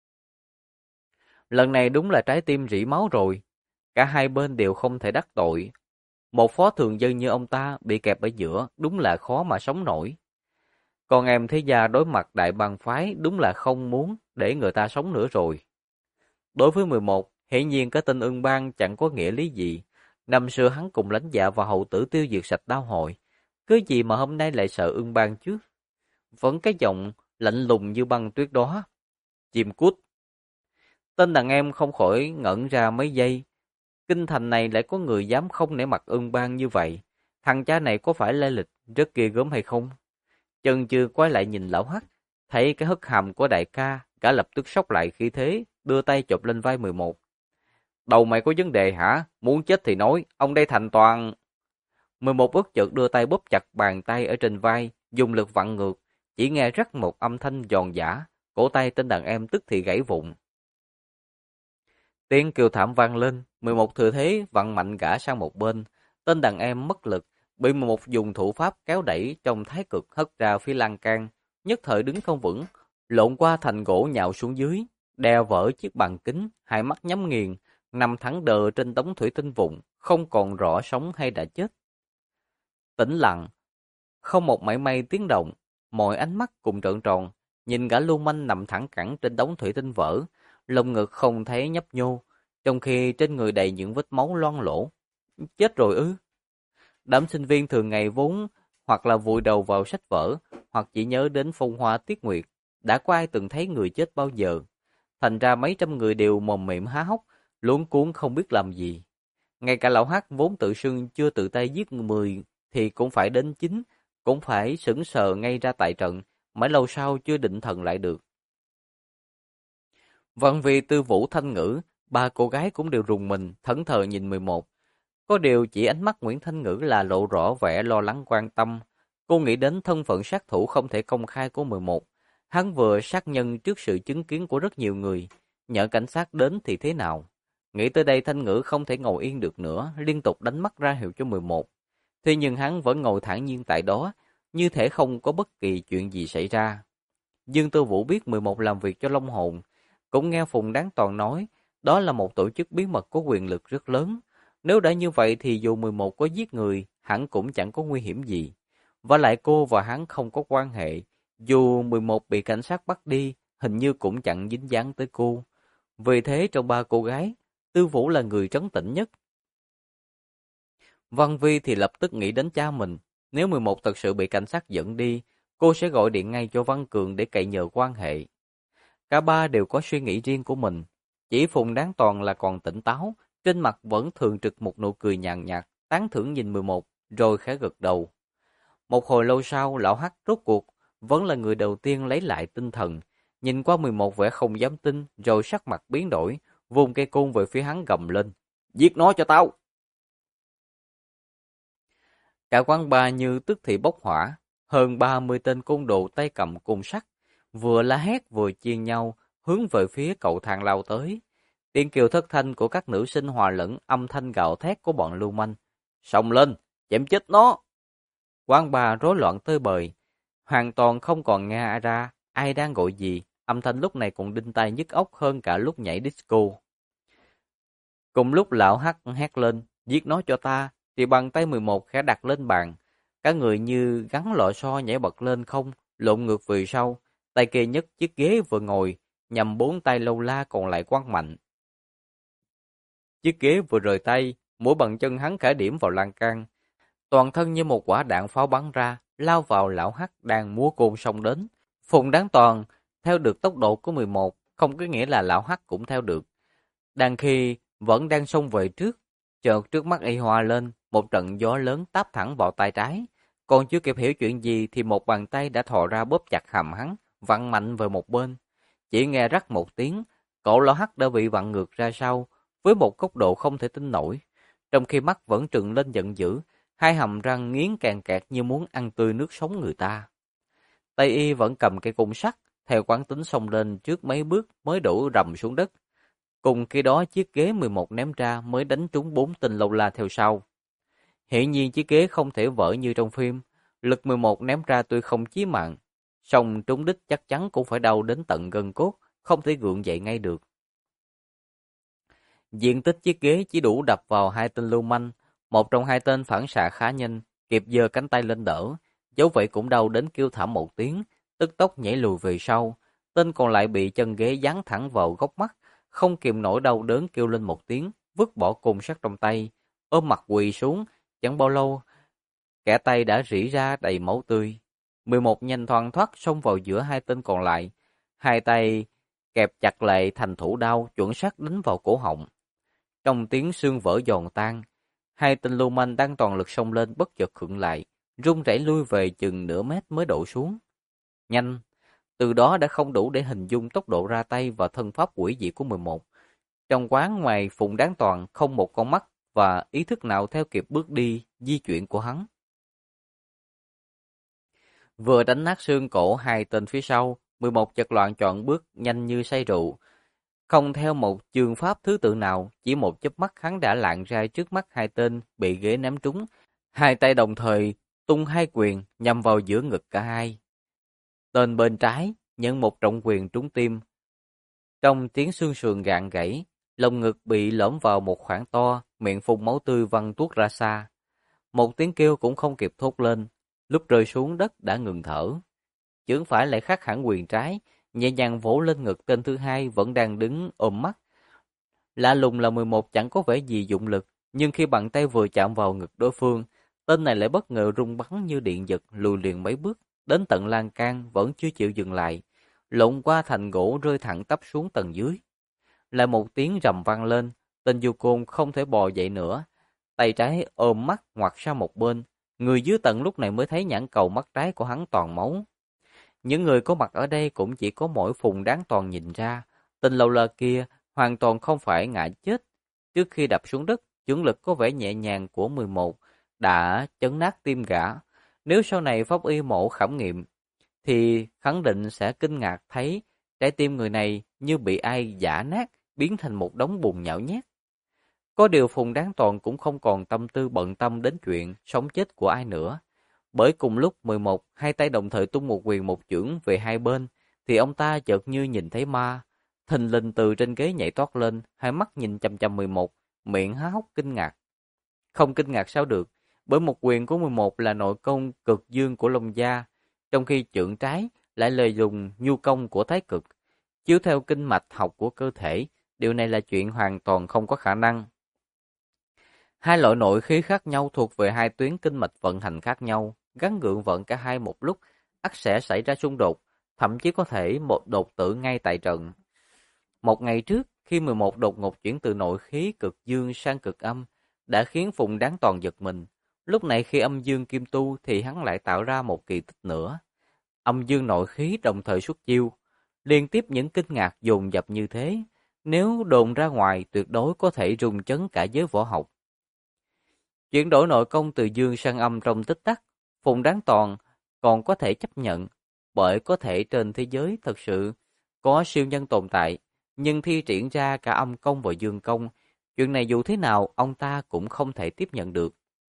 Lần này đúng là trái tim rỉ máu rồi, cả hai bên đều không thể đắc tội. Một phó thường dân như ông ta bị kẹp ở giữa, đúng là khó mà sống nổi. Còn em thế gia đối mặt đại bang phái đúng là không muốn để người ta sống nữa rồi. Đối với 11, hiển nhiên cái tên Ưng Bang chẳng có nghĩa lý gì. Năm xưa hắn cùng lãnh dạ và hậu tử tiêu diệt sạch đao hội. Cứ gì mà hôm nay lại sợ Ưng Bang chứ? Vẫn cái giọng lạnh lùng như băng tuyết đó. Chim cút. Tên đàn em không khỏi ngẩn ra mấy giây. Kinh thành này lại có người dám không nể mặt Ưng Bang như vậy. Thằng cha này có phải lai lịch rất ghê gớm hay không? Chân chưa quay lại nhìn lão Hắc, thấy cái hất hàm của đại ca, cả lập tức sốc lại khí thế, đưa tay chộp lên vai 11. Đầu mày có vấn đề hả? Muốn chết thì nói, ông đây thành toàn. 11 bất chợt đưa tay bóp chặt bàn tay ở trên vai, dùng lực vặn ngược, chỉ nghe rắc một âm thanh giòn giã, cổ tay tên đàn em tức thì gãy vụn. Tiếng kêu thảm vang lên, 11 thừa thế vặn mạnh gã sang một bên, tên đàn em mất lực, bị 11 dùng thủ pháp kéo đẩy trong thái cực hất ra phía lan can, nhất thời đứng không vững, lộn qua thành gỗ nhào xuống dưới, đè vỡ chiếc bàn kính, hai mắt nhắm nghiền, nằm thẳng đờ trên đống thủy tinh vụn, không còn rõ sống hay đã chết. Tĩnh lặng, không một mảy may tiếng động, mọi ánh mắt cùng trợn tròn, nhìn gã lưu manh nằm thẳng cẳng trên đống thủy tinh vỡ, lồng ngực không thấy nhấp nhô, trong khi trên người đầy những vết máu loang lổ. Chết rồi ư? Đám sinh viên thường ngày vốn hoặc là vùi đầu vào sách vở, hoặc chỉ nhớ đến phong hoa tuyết nguyệt, đã có ai từng thấy người chết bao giờ. Thành ra mấy trăm người đều mồm miệng há hốc, luống cuống không biết làm gì. Ngay cả lão Hắc vốn tự xưng chưa tự tay giết 10 thì cũng phải đến 9, cũng phải sững sờ ngay ra tại trận, mãi lâu sau chưa định thần lại được. Văn Vi, Tư Vũ, Thanh Ngữ, ba cô gái cũng đều rùng mình, thẫn thờ nhìn 11. Có điều chỉ ánh mắt Nguyễn Thanh Ngữ là lộ rõ vẻ lo lắng quan tâm. Cô nghĩ đến thân phận sát thủ không thể công khai của 11. Hắn vừa sát nhân trước sự chứng kiến của rất nhiều người. Nhỡ cảnh sát đến thì thế nào? Nghĩ tới đây Thanh Ngữ không thể ngồi yên được nữa, liên tục đánh mắt ra hiệu cho 11. Thế nhưng hắn vẫn ngồi thản nhiên tại đó, như thể không có bất kỳ chuyện gì xảy ra. Dương Tư Vũ biết 11 làm việc cho Long Hồn, cũng nghe Phùng Đáng Toàn nói, Đó là một tổ chức bí mật có quyền lực rất lớn. Nếu đã như vậy thì dù 11 có giết người, hắn cũng chẳng có nguy hiểm gì. Và lại cô và hắn không có quan hệ. Dù 11 bị cảnh sát bắt đi, hình như cũng chẳng dính dáng tới cô. Vì thế trong ba cô gái, Tư Vũ là người trấn tĩnh nhất. Văn Vi thì lập tức nghĩ đến cha mình. Nếu 11 thật sự bị cảnh sát dẫn đi, cô sẽ gọi điện ngay cho Văn Cường để cậy nhờ quan hệ. Cả ba đều có suy nghĩ riêng của mình. Chỉ Phùng Đáng Toàn là còn tỉnh táo, trên mặt vẫn thường trực một nụ cười nhàn nhạt, tán thưởng nhìn 11, rồi khẽ gật đầu. Một hồi lâu sau, lão Hắc rốt cuộc vẫn là người đầu tiên lấy lại tinh thần, nhìn qua 11 vẻ không dám tin, rồi sắc mặt biến đổi, vùng cây côn về phía hắn gầm lên: "Giết nó cho tao!" Cả quán bar như tức thì bốc hỏa, hơn 30 tên côn đồ tay cầm côn sắt, vừa la hét vừa chia nhau hướng về phía cầu thang lao tới. Tiếng kêu thất thanh của các nữ sinh hòa lẫn âm thanh gào thét của bọn lưu manh. "Xông lên, chém chết nó!" Quán bar rối loạn tơi bời, hoàn toàn không còn nghe ra ai đang gọi gì, âm thanh lúc này cũng đinh tai nhức óc hơn cả lúc nhảy disco. Cùng lúc lão Hắc hét lên, "Giết nó cho ta!" thì bàn tay 11 khẽ đặt lên bàn. Cả người như gắn lò xo nhảy bật lên không, lộn ngược về sau, tay kia nhấc chiếc ghế vừa ngồi, nhằm bốn tay lâu la còn lại quăng mạnh. Chiếc ghế vừa rời tay, mỗi bàn chân hắn khẽ điểm vào lan can. Toàn thân như một quả đạn pháo bắn ra, lao vào lão Hắc đang múa côn xông đến. Phùng Đáng Toàn theo được tốc độ của 11, không có nghĩa là lão Hắc cũng theo được. Đang khi vẫn đang xông về trước, chợt trước mắt y hòa lên, một trận gió lớn táp thẳng vào tay trái. Còn chưa kịp hiểu chuyện gì thì một bàn tay đã thò ra bóp chặt hàm hắn, vặn mạnh về một bên. Chỉ nghe rắc một tiếng, cậu lão Hắc đã bị vặn ngược ra sau, với một tốc độ không thể tin nổi. Trong khi mắt vẫn trừng lên giận dữ, hai hàm răng nghiến càng kẹt như muốn ăn tươi nước sống người ta. Tay y vẫn cầm cây côn sắt, theo quán tính xông lên trước mấy bước mới đổ rầm xuống đất. Cùng khi đó chiếc ghế 11 ném ra mới đánh trúng 4 tên lâu la theo sau. Hiển nhiên chiếc ghế không thể vỡ như trong phim, lực 11 ném ra tuy không chí mạng, song trúng đích chắc chắn cũng phải đau đến tận gân cốt, không thể gượng dậy ngay được. Diện tích chiếc ghế chỉ đủ đập vào hai tên lưu manh, một trong hai tên phản xạ khá nhanh, kịp giơ cánh tay lên đỡ, dẫu vậy cũng đau đến kêu thảm một tiếng, tức tốc nhảy lùi về sau. Tên còn lại bị chân ghế giáng thẳng vào góc mắt, không kìm nổi đau đớn kêu lên một tiếng, vứt bỏ côn sắt trong tay, ôm mặt quỳ xuống, chẳng bao lâu, kẻ tay đã rỉ ra đầy máu tươi. 11 nhanh thoăn thoắt xông vào giữa hai tên còn lại, hai tay kẹp chặt lại thành thủ đao chuẩn xác đánh vào cổ họng. Trong tiếng xương vỡ giòn tan, hai tên lưu manh đang toàn lực xông lên bất chợt khựng lại, run rẩy lui về chừng nửa mét mới đổ xuống. Nhanh, từ đó đã không đủ để hình dung tốc độ ra tay và thân pháp quỷ dị của 11. Trong quán ngoài Phùng Đáng Toàn không một con mắt và ý thức nào theo kịp bước đi, di chuyển của hắn. Vừa đánh nát xương cổ hai tên phía sau, 11 chật loạn chọn bước nhanh như say rượu. Không theo một chương pháp thứ tự nào, chỉ một chớp mắt hắn đã lạng ra trước mắt hai tên bị ghế ném trúng. Hai tay đồng thời tung hai quyền nhằm vào giữa ngực cả hai. Tên bên trái nhận một trọng quyền trúng tim. Trong tiếng xương sườn gạn gãy, lồng ngực bị lõm vào một khoảng to, miệng phun máu tươi văng tuốt ra xa. Một tiếng kêu cũng không kịp thốt lên, lúc rơi xuống đất đã ngừng thở. Chưởng phải lại khác hẳn quyền trái, nhẹ nhàng vỗ lên ngực tên thứ hai vẫn đang đứng ôm mắt. Lạ lùng là 11 chẳng có vẻ gì dụng lực, nhưng khi bàn tay vừa chạm vào ngực đối phương, tên này lại bất ngờ rung bắn như điện giật lùi liền mấy bước, đến tận lan can vẫn chưa chịu dừng lại, lộn qua thành gỗ rơi thẳng tắp xuống tầng dưới. Lại một tiếng rầm vang lên, tên du côn không thể bò dậy nữa, tay trái ôm mắt ngoặt sang một bên, người dưới tận lúc này mới thấy nhãn cầu mắt trái của hắn toàn máu. Những người có mặt ở đây cũng chỉ có mỗi Phùng Đáng Toàn nhìn ra, tên lâu la kia hoàn toàn không phải ngã chết. Trước khi đập xuống đất, chưởng lực có vẻ nhẹ nhàng của 11 đã chấn nát tim gã. Nếu sau này pháp y mổ khảo nghiệm, thì khẳng định sẽ kinh ngạc thấy trái tim người này như bị ai giã nát, biến thành một đống bùn nhão nhét. Có điều Phùng Đáng Toàn cũng không còn tâm tư bận tâm đến chuyện sống chết của ai nữa. Bởi cùng lúc 11 hai tay đồng thời tung một quyền một chưởng về hai bên, thì ông ta chợt như nhìn thấy ma. thình lình từ trên ghế nhảy toát lên, hai mắt nhìn chằm chằm 11, miệng há hốc kinh ngạc. Không kinh ngạc sao được, bởi một quyền của 11 là nội công cực dương của Long Gia, trong khi chưởng trái lại lợi dụng nhu công của Thái Cực, chiếu theo kinh mạch học của cơ thể, điều này là chuyện hoàn toàn không có khả năng. Hai loại nội khí khác nhau thuộc về hai tuyến kinh mạch vận hành khác nhau, gắn gượng vận cả hai một lúc, ắt sẽ xảy ra xung đột, thậm chí có thể một đột tử ngay tại trận. Một ngày trước, khi 11 đột ngột chuyển từ nội khí cực dương sang cực âm, đã khiến Phùng Đáng Toàn giật mình. Lúc này khi âm dương kim tu thì hắn lại tạo ra một kỳ tích nữa. Âm dương nội khí đồng thời xuất chiêu, liên tiếp những kinh ngạc dồn dập như thế, nếu đồn ra ngoài tuyệt đối có thể rung chấn cả giới võ học. Chuyển đổi nội công từ dương sang âm trong tích tắc, Phùng Đáng Toàn còn có thể chấp nhận, bởi có thể trên thế giới thật sự có siêu nhân tồn tại, nhưng thi triển ra cả âm công và dương công, chuyện này dù thế nào ông ta cũng không thể tiếp nhận được.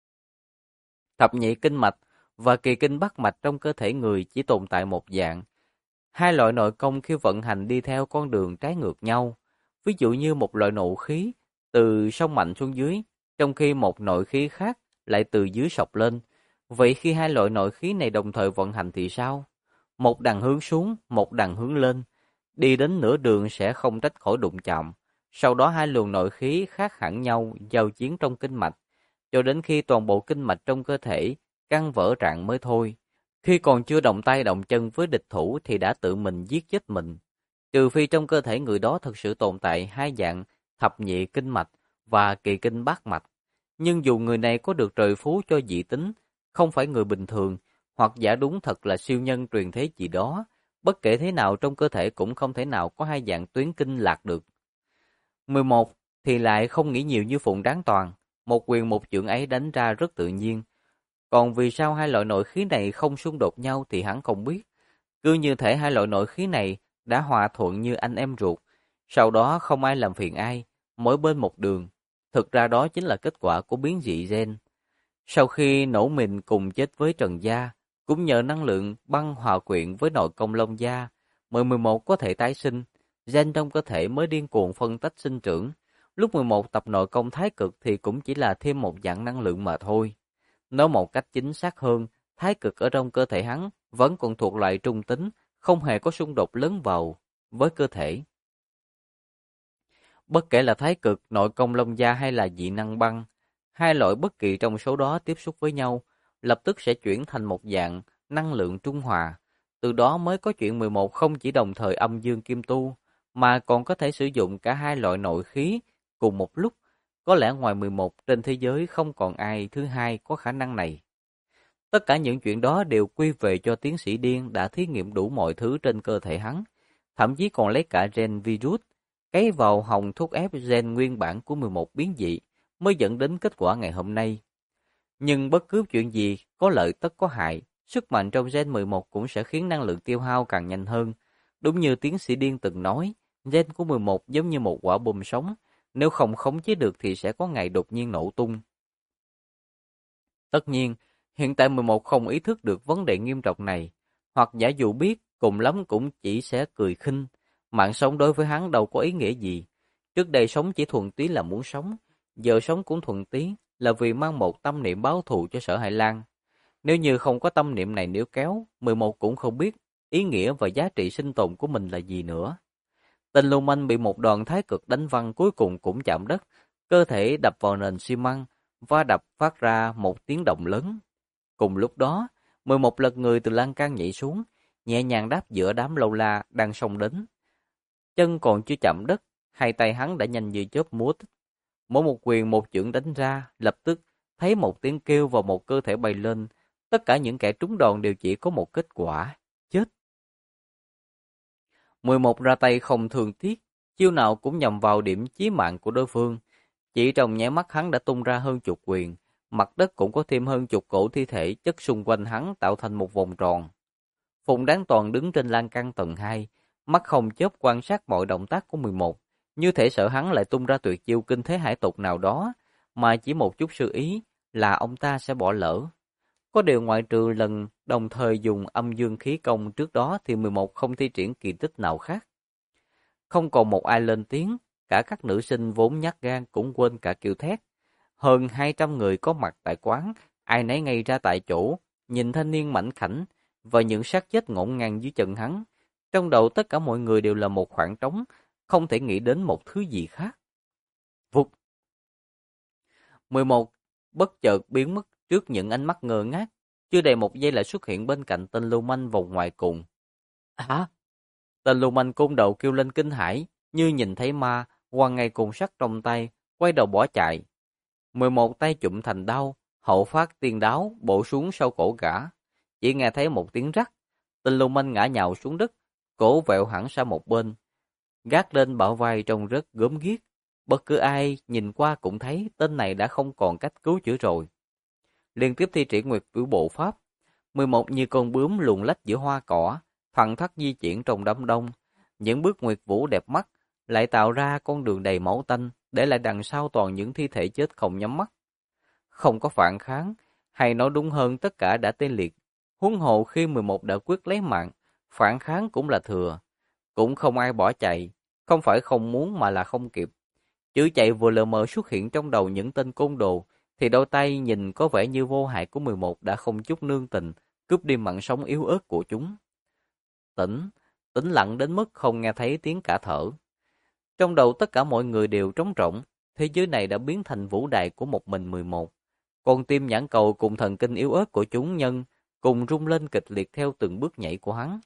Thập nhị kinh mạch và kỳ kinh bát mạch trong cơ thể người chỉ tồn tại một dạng. Hai loại nội công khi vận hành đi theo con đường trái ngược nhau. Ví dụ như một loại nội khí từ sông mạnh xuống dưới, trong khi một nội khí khác lại từ dưới sộc lên. Vậy khi hai loại nội khí này đồng thời vận hành thì sao? Một đằng hướng xuống, một đằng hướng lên. Đi đến nửa đường sẽ không tránh khỏi đụng chạm. Sau đó hai luồng nội khí khác hẳn nhau giao chiến trong kinh mạch, cho đến khi toàn bộ kinh mạch trong cơ thể căng vỡ rạn mới thôi. Khi còn chưa động tay động chân với địch thủ thì đã tự mình giết chết mình. Trừ phi trong cơ thể người đó thực sự tồn tại hai dạng thập nhị kinh mạch và kỳ kinh bát mạch. Nhưng dù người này có được trời phú cho dị tính, không phải người bình thường, hoặc giả đúng thật là siêu nhân truyền thế gì đó, bất kể thế nào trong cơ thể cũng không thể nào có hai dạng tuyến kinh lạc được. 11 thì lại không nghĩ nhiều như Phụng Đáng Toàn, một quyền một chưởng ấy đánh ra rất tự nhiên. Còn vì sao hai loại nội khí này không xung đột nhau thì hắn không biết. Cứ như thể hai loại nội khí này đã hòa thuận như anh em ruột, sau đó không ai làm phiền ai, mỗi bên một đường. Thực ra đó chính là kết quả của biến dị gen. Sau khi nổ mình cùng chết với Trần Gia, cũng nhờ năng lượng băng hòa quyện với nội công Long Gia, 11 có thể tái sinh, gen trong cơ thể mới điên cuồng phân tách sinh trưởng. Lúc 11 tập nội công thái cực thì cũng chỉ là thêm một dạng năng lượng mà thôi. Nói một cách chính xác hơn, thái cực ở trong cơ thể hắn vẫn còn thuộc loại trung tính, không hề có xung đột lớn vào với cơ thể. Bất kể là thái cực, nội công Long Gia hay là dị năng băng, hai loại bất kỳ trong số đó tiếp xúc với nhau, lập tức sẽ chuyển thành một dạng năng lượng trung hòa. Từ đó mới có chuyện 11 không chỉ đồng thời âm dương kim tu, mà còn có thể sử dụng cả hai loại nội khí cùng một lúc. Có lẽ ngoài 11 trên thế giới không còn ai thứ hai có khả năng này. Tất cả những chuyện đó đều quy về cho tiến sĩ điên đã thí nghiệm đủ mọi thứ trên cơ thể hắn, thậm chí còn lấy cả gen virus, cấy vào hồng thuốc ép gen nguyên bản của 11 biến dị, mới dẫn đến kết quả ngày hôm nay. Nhưng bất cứ chuyện gì có lợi tất có hại, sức mạnh trong gen 11 cũng sẽ khiến năng lượng tiêu hao càng nhanh hơn. Đúng như tiến sĩ điên từng nói, gen của 11 giống như một quả bom sống, nếu không khống chế được thì sẽ có ngày đột nhiên nổ tung. Tất nhiên, hiện tại 11 không ý thức được vấn đề nghiêm trọng này, hoặc giả dụ biết, cùng lắm cũng chỉ sẽ cười khinh. Mạng sống đối với hắn đâu có ý nghĩa gì. Trước đây sống chỉ thuần túy là muốn sống, giờ sống cũng thuần túy là vì mang một tâm niệm báo thù cho Sở Hải Lan. Nếu như không có tâm niệm này níu kéo, 11 cũng không biết ý nghĩa và giá trị sinh tồn của mình là gì nữa. Tên lưu manh bị một đòn thái cực đánh văng cuối cùng cũng chạm đất, cơ thể đập vào nền xi măng, va đập phát ra một tiếng động lớn. Cùng lúc đó, 11 lật người từ lan can nhảy xuống, nhẹ nhàng đáp giữa đám lâu la đang xông đến. Chân còn chưa chạm đất, hai tay hắn đã nhanh như chớp múa tích. Mỗi một quyền một chưởng đánh ra, lập tức thấy một tiếng kêu và một cơ thể bay lên. Tất cả những kẻ trúng đòn đều chỉ có một kết quả, chết. 11 ra tay không thương tiếc, chiêu nào cũng nhằm vào điểm chí mạng của đối phương. Chỉ trong nháy mắt hắn đã tung ra hơn chục quyền, mặt đất cũng có thêm hơn chục cổ thi thể chất xung quanh hắn tạo thành một vòng tròn. Phùng Đáng Toàn đứng trên lan can tầng 2, mắt không chớp quan sát mọi động tác của 11, như thể sợ hắn lại tung ra tuyệt chiêu kinh thế hải tục nào đó, mà chỉ một chút sơ ý là ông ta sẽ bỏ lỡ. Có điều ngoại trừ lần đồng thời dùng âm dương khí công trước đó thì 11 không thi triển kỳ tích nào khác. Không còn một ai lên tiếng, cả các nữ sinh vốn nhát gan cũng quên cả kêu thét. Hơn 200 người có mặt tại quán, ai nấy ngay ra tại chỗ, nhìn thanh niên mảnh khảnh và những xác chết ngổn ngang dưới chân hắn. Trong đầu tất cả mọi người đều là một khoảng trống, không thể nghĩ đến một thứ gì khác. Vụt! 11 bất chợt biến mất trước những ánh mắt ngơ ngác, chưa đầy một giây lại xuất hiện bên cạnh tên lưu manh vòng ngoài cùng. Hả? Tên lưu manh côn đầu kêu lên kinh hãi, như nhìn thấy ma, quăng ngay côn sắt trong tay, quay đầu bỏ chạy. 11 tay chụm thành đao, hậu phát tiên đáo bổ xuống sau cổ gã. Chỉ nghe thấy một tiếng rắc, tên lưu manh ngã nhào xuống đất, cổ vẹo hẳn sang một bên, gác lên bả vai trông rất gớm ghiếc. Bất cứ ai nhìn qua cũng thấy tên này đã không còn cách cứu chữa rồi. Liên tiếp thi triển nguyệt vũ bộ pháp, 11 như con bướm luồn lách giữa hoa cỏ, thoăn thoắt di chuyển trong đám đông. Những bước nguyệt vũ đẹp mắt lại tạo ra con đường đầy máu tanh, để lại đằng sau toàn những thi thể chết không nhắm mắt. Không có phản kháng, hay nói đúng hơn tất cả đã tê liệt. Huống hồ khi 11 đã quyết lấy mạng, phản kháng cũng là thừa. Cũng không ai bỏ chạy, không phải không muốn mà là không kịp. Chữ chạy vừa lờ mờ xuất hiện trong đầu những tên côn đồ, thì đôi tay nhìn có vẻ như vô hại của 11 đã không chút nương tình, cướp đi mạng sống yếu ớt của chúng. Tĩnh lặng đến mức không nghe thấy tiếng cả thở. Trong đầu tất cả mọi người đều trống rỗng, thế giới này đã biến thành vũ đài của một mình 11. Con tim nhãn cầu cùng thần kinh yếu ớt của chúng nhân cùng rung lên kịch liệt theo từng bước nhảy của hắn.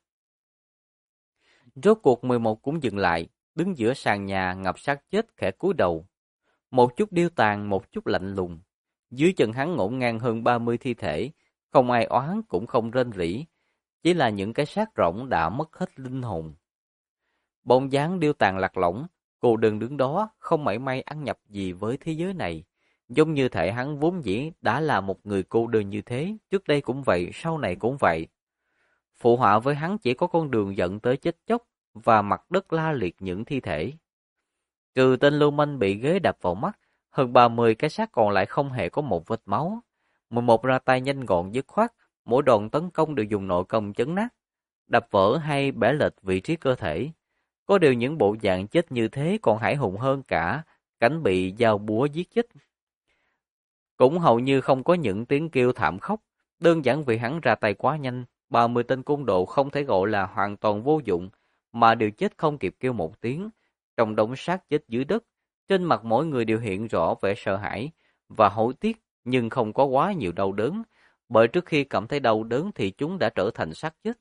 Rốt cuộc 11 cũng dừng lại, đứng giữa sàn nhà ngập xác chết khẽ cúi đầu. Một chút điêu tàn, một chút lạnh lùng. Dưới chân hắn ngổn ngang hơn 30 thi thể, không ai oán cũng không rên rỉ, chỉ là những cái xác rỗng đã mất hết linh hồn. Bóng dáng điêu tàn lạc lõng, cô đơn đứng đó, không mảy may ăn nhập gì với thế giới này. Giống như thể hắn vốn dĩ đã là một người cô đơn như thế, trước đây cũng vậy, sau này cũng vậy. Phụ họa với hắn chỉ có con đường dẫn tới chết chóc và mặt đất la liệt những thi thể. Trừ tên lưu manh bị ghế đập vào mắt, hơn 30 cái xác còn lại không hề có một vết máu. 11 ra tay nhanh gọn dứt khoát, mỗi đòn tấn công đều dùng nội công chấn nát, đập vỡ hay bẻ lệch vị trí cơ thể. Có điều những bộ dạng chết như thế còn hãi hùng hơn cả cảnh bị dao búa giết chết. Cũng hầu như không có những tiếng kêu thảm khốc, đơn giản vì hắn ra tay quá nhanh, 30 tên côn đồ không thể gọi là hoàn toàn vô dụng, mà đều chết không kịp kêu một tiếng. Trong đống xác chết dưới đất, trên mặt mỗi người đều hiện rõ vẻ sợ hãi và hối tiếc, nhưng không có quá nhiều đau đớn, bởi trước khi cảm thấy đau đớn thì chúng đã trở thành xác chết.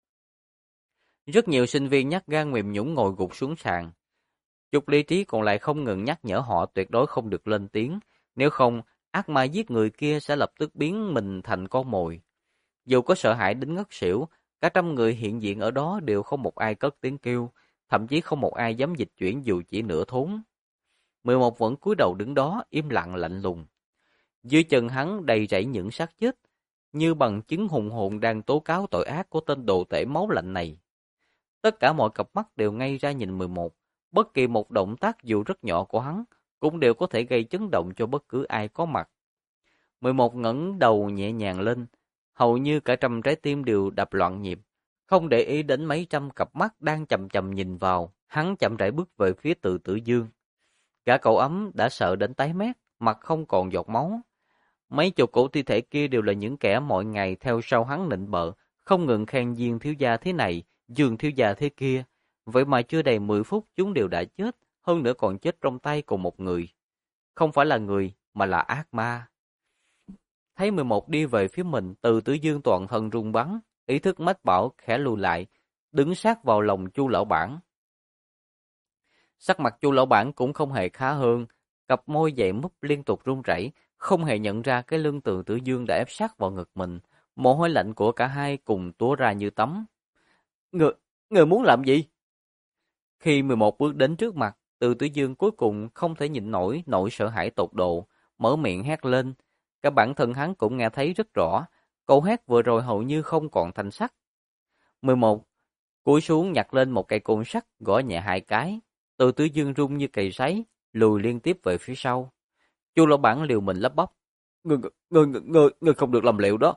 Rất nhiều sinh viên nhát gan mềm nhũn ngồi gục xuống sàn. Chút lý trí còn lại không ngừng nhắc nhở họ tuyệt đối không được lên tiếng, nếu không, ác ma giết người kia sẽ lập tức biến mình thành con mồi. Dù có sợ hãi đến ngất xỉu, cả trăm người hiện diện ở đó đều không một ai cất tiếng kêu, thậm chí không một ai dám dịch chuyển dù chỉ nửa thốn. 11 vẫn cúi đầu đứng đó, im lặng lạnh lùng. Dưới chân hắn đầy rẫy những xác chết, như bằng chứng hùng hồn đang tố cáo tội ác của tên đồ tể máu lạnh này. Tất cả mọi cặp mắt đều ngay ra nhìn 11, bất kỳ một động tác dù rất nhỏ của hắn cũng đều có thể gây chấn động cho bất cứ ai có mặt. 11 ngẩng đầu nhẹ nhàng lên, hầu như cả trăm trái tim đều đập loạn nhịp, không để ý đến mấy trăm cặp mắt đang chằm chằm nhìn vào, hắn chậm rãi bước về phía Từ Tử Dương. Cả cậu ấm đã sợ đến tái mét, mặt không còn giọt máu. Mấy chục cổ thi thể kia đều là những kẻ mọi ngày theo sau hắn nịnh bợ, không ngừng khen Diên thiếu gia thế này, Dương thiếu gia thế kia. Vậy mà chưa đầy 10 phút chúng đều đã chết, hơn nữa còn chết trong tay cùng một người. Không phải là người, mà là ác ma. Thấy 11 đi về phía mình, Từ Tử Dương toàn thân run bắn, ý thức mách bảo khẽ lùi lại, đứng sát vào lòng Chu lão bản. Sắc mặt Chu lão bản cũng không hề khá hơn, cặp môi dày múp liên tục run rẩy, không hề nhận ra cái lưng Từ Tử Dương đã ép sát vào ngực mình. Mồ hôi lạnh của cả hai cùng túa ra như tắm. Người muốn làm gì? Khi 11 bước đến trước mặt, Từ Tử Dương cuối cùng không thể nhịn nổi nỗi sợ hãi tột độ, mở miệng hét lên. Cả bản thân hắn cũng nghe thấy rất rõ, câu hét vừa rồi hầu như không còn thanh sắc. 11 cúi xuống nhặt lên một cây côn sắt, gõ nhẹ hai cái. Từ Tử Dương rung như cầy sấy, lùi liên tiếp về phía sau. Chu lão bản liều mình lắp bắp. Ngươi không được làm liệu đó.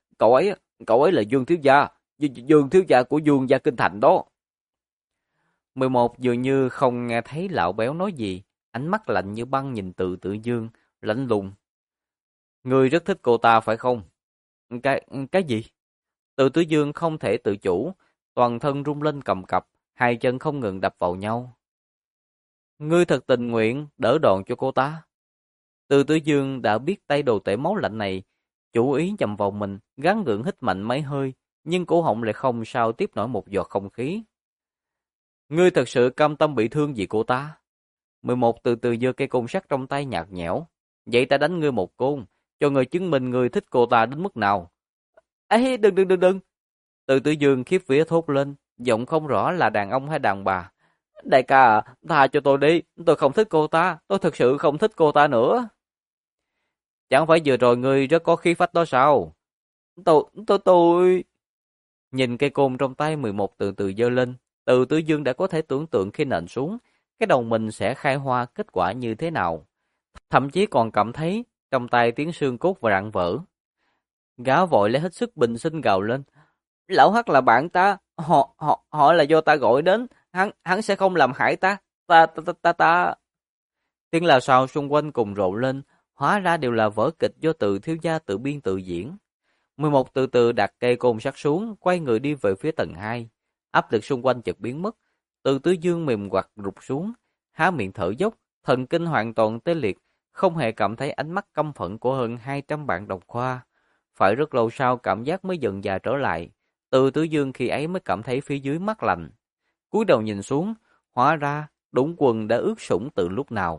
Cậu ấy là Dương thiếu gia, Dương thiếu gia của Dương gia Kinh Thành đó. 11 dường như không nghe thấy lão béo nói gì, ánh mắt lạnh như băng nhìn Từ Tử Dương, lạnh lùng. Ngươi rất thích cô ta phải không? Cái gì? Từ Tử Dương không thể tự chủ, toàn thân rung lên cầm cập, hai chân không ngừng đập vào nhau. Ngươi thật tình nguyện đỡ đòn cho cô ta. Từ Tử Dương đã biết tay đồ tể máu lạnh này, chủ ý nhằm vào mình, gắng gượng hít mạnh mấy hơi, nhưng cổ họng lại không sao tiếp nổi một giọt không khí. Ngươi thật sự cam tâm bị thương vì cô ta? 11 từ từ giơ cây côn sắt trong tay nhạt nhẽo. Vậy ta đánh ngươi một côn, cho ngươi chứng minh ngươi thích cô ta đến mức nào. Ấy, đừng. Từ Tử Dương khiếp vía thốt lên, giọng không rõ là đàn ông hay đàn bà. Đại ca à, tha cho tôi đi, tôi không thích cô ta, tôi thực sự không thích cô ta nữa. Chẳng phải vừa rồi ngươi rất có khí phách đó sao? Tôi... Nhìn cây côn trong tay 11 từ từ giơ lên, Từ Tử Dương đã có thể tưởng tượng khi nện xuống, cái đầu mình sẽ khai hoa kết quả như thế nào. Thậm chí còn cảm thấy trong tay tiếng xương cốt và rạn vỡ. Gã vội lấy hết sức bình sinh gào lên. Lão Hắc là bạn ta, họ là do ta gọi đến, hắn sẽ không làm hại ta. Ta. Tiếng là sao xung quanh cùng rộ lên, hóa ra đều là vở kịch do Từ thiếu gia tự biên tự diễn. 11 từ từ đặt cây côn sắt xuống, quay người đi về phía tầng 2. Áp lực xung quanh chợt biến mất, Từ Tử Dương mềm quặt rụt xuống, há miệng thở dốc, thần kinh hoàn toàn tê liệt, không hề cảm thấy ánh mắt căm phẫn của hơn 200 bạn đồng khoa. Phải rất lâu sau cảm giác mới dần dà trở lại, Từ Tử Dương khi ấy mới cảm thấy phía dưới mát lạnh. Cúi đầu nhìn xuống, hóa ra đũng quần đã ướt sũng từ lúc nào.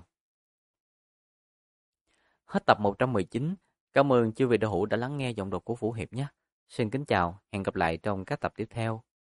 Hết tập 119. Cảm ơn chư vị đạo hữu đã lắng nghe giọng đọc của Vũ Hiệp nhé. Xin kính chào, hẹn gặp lại trong các tập tiếp theo.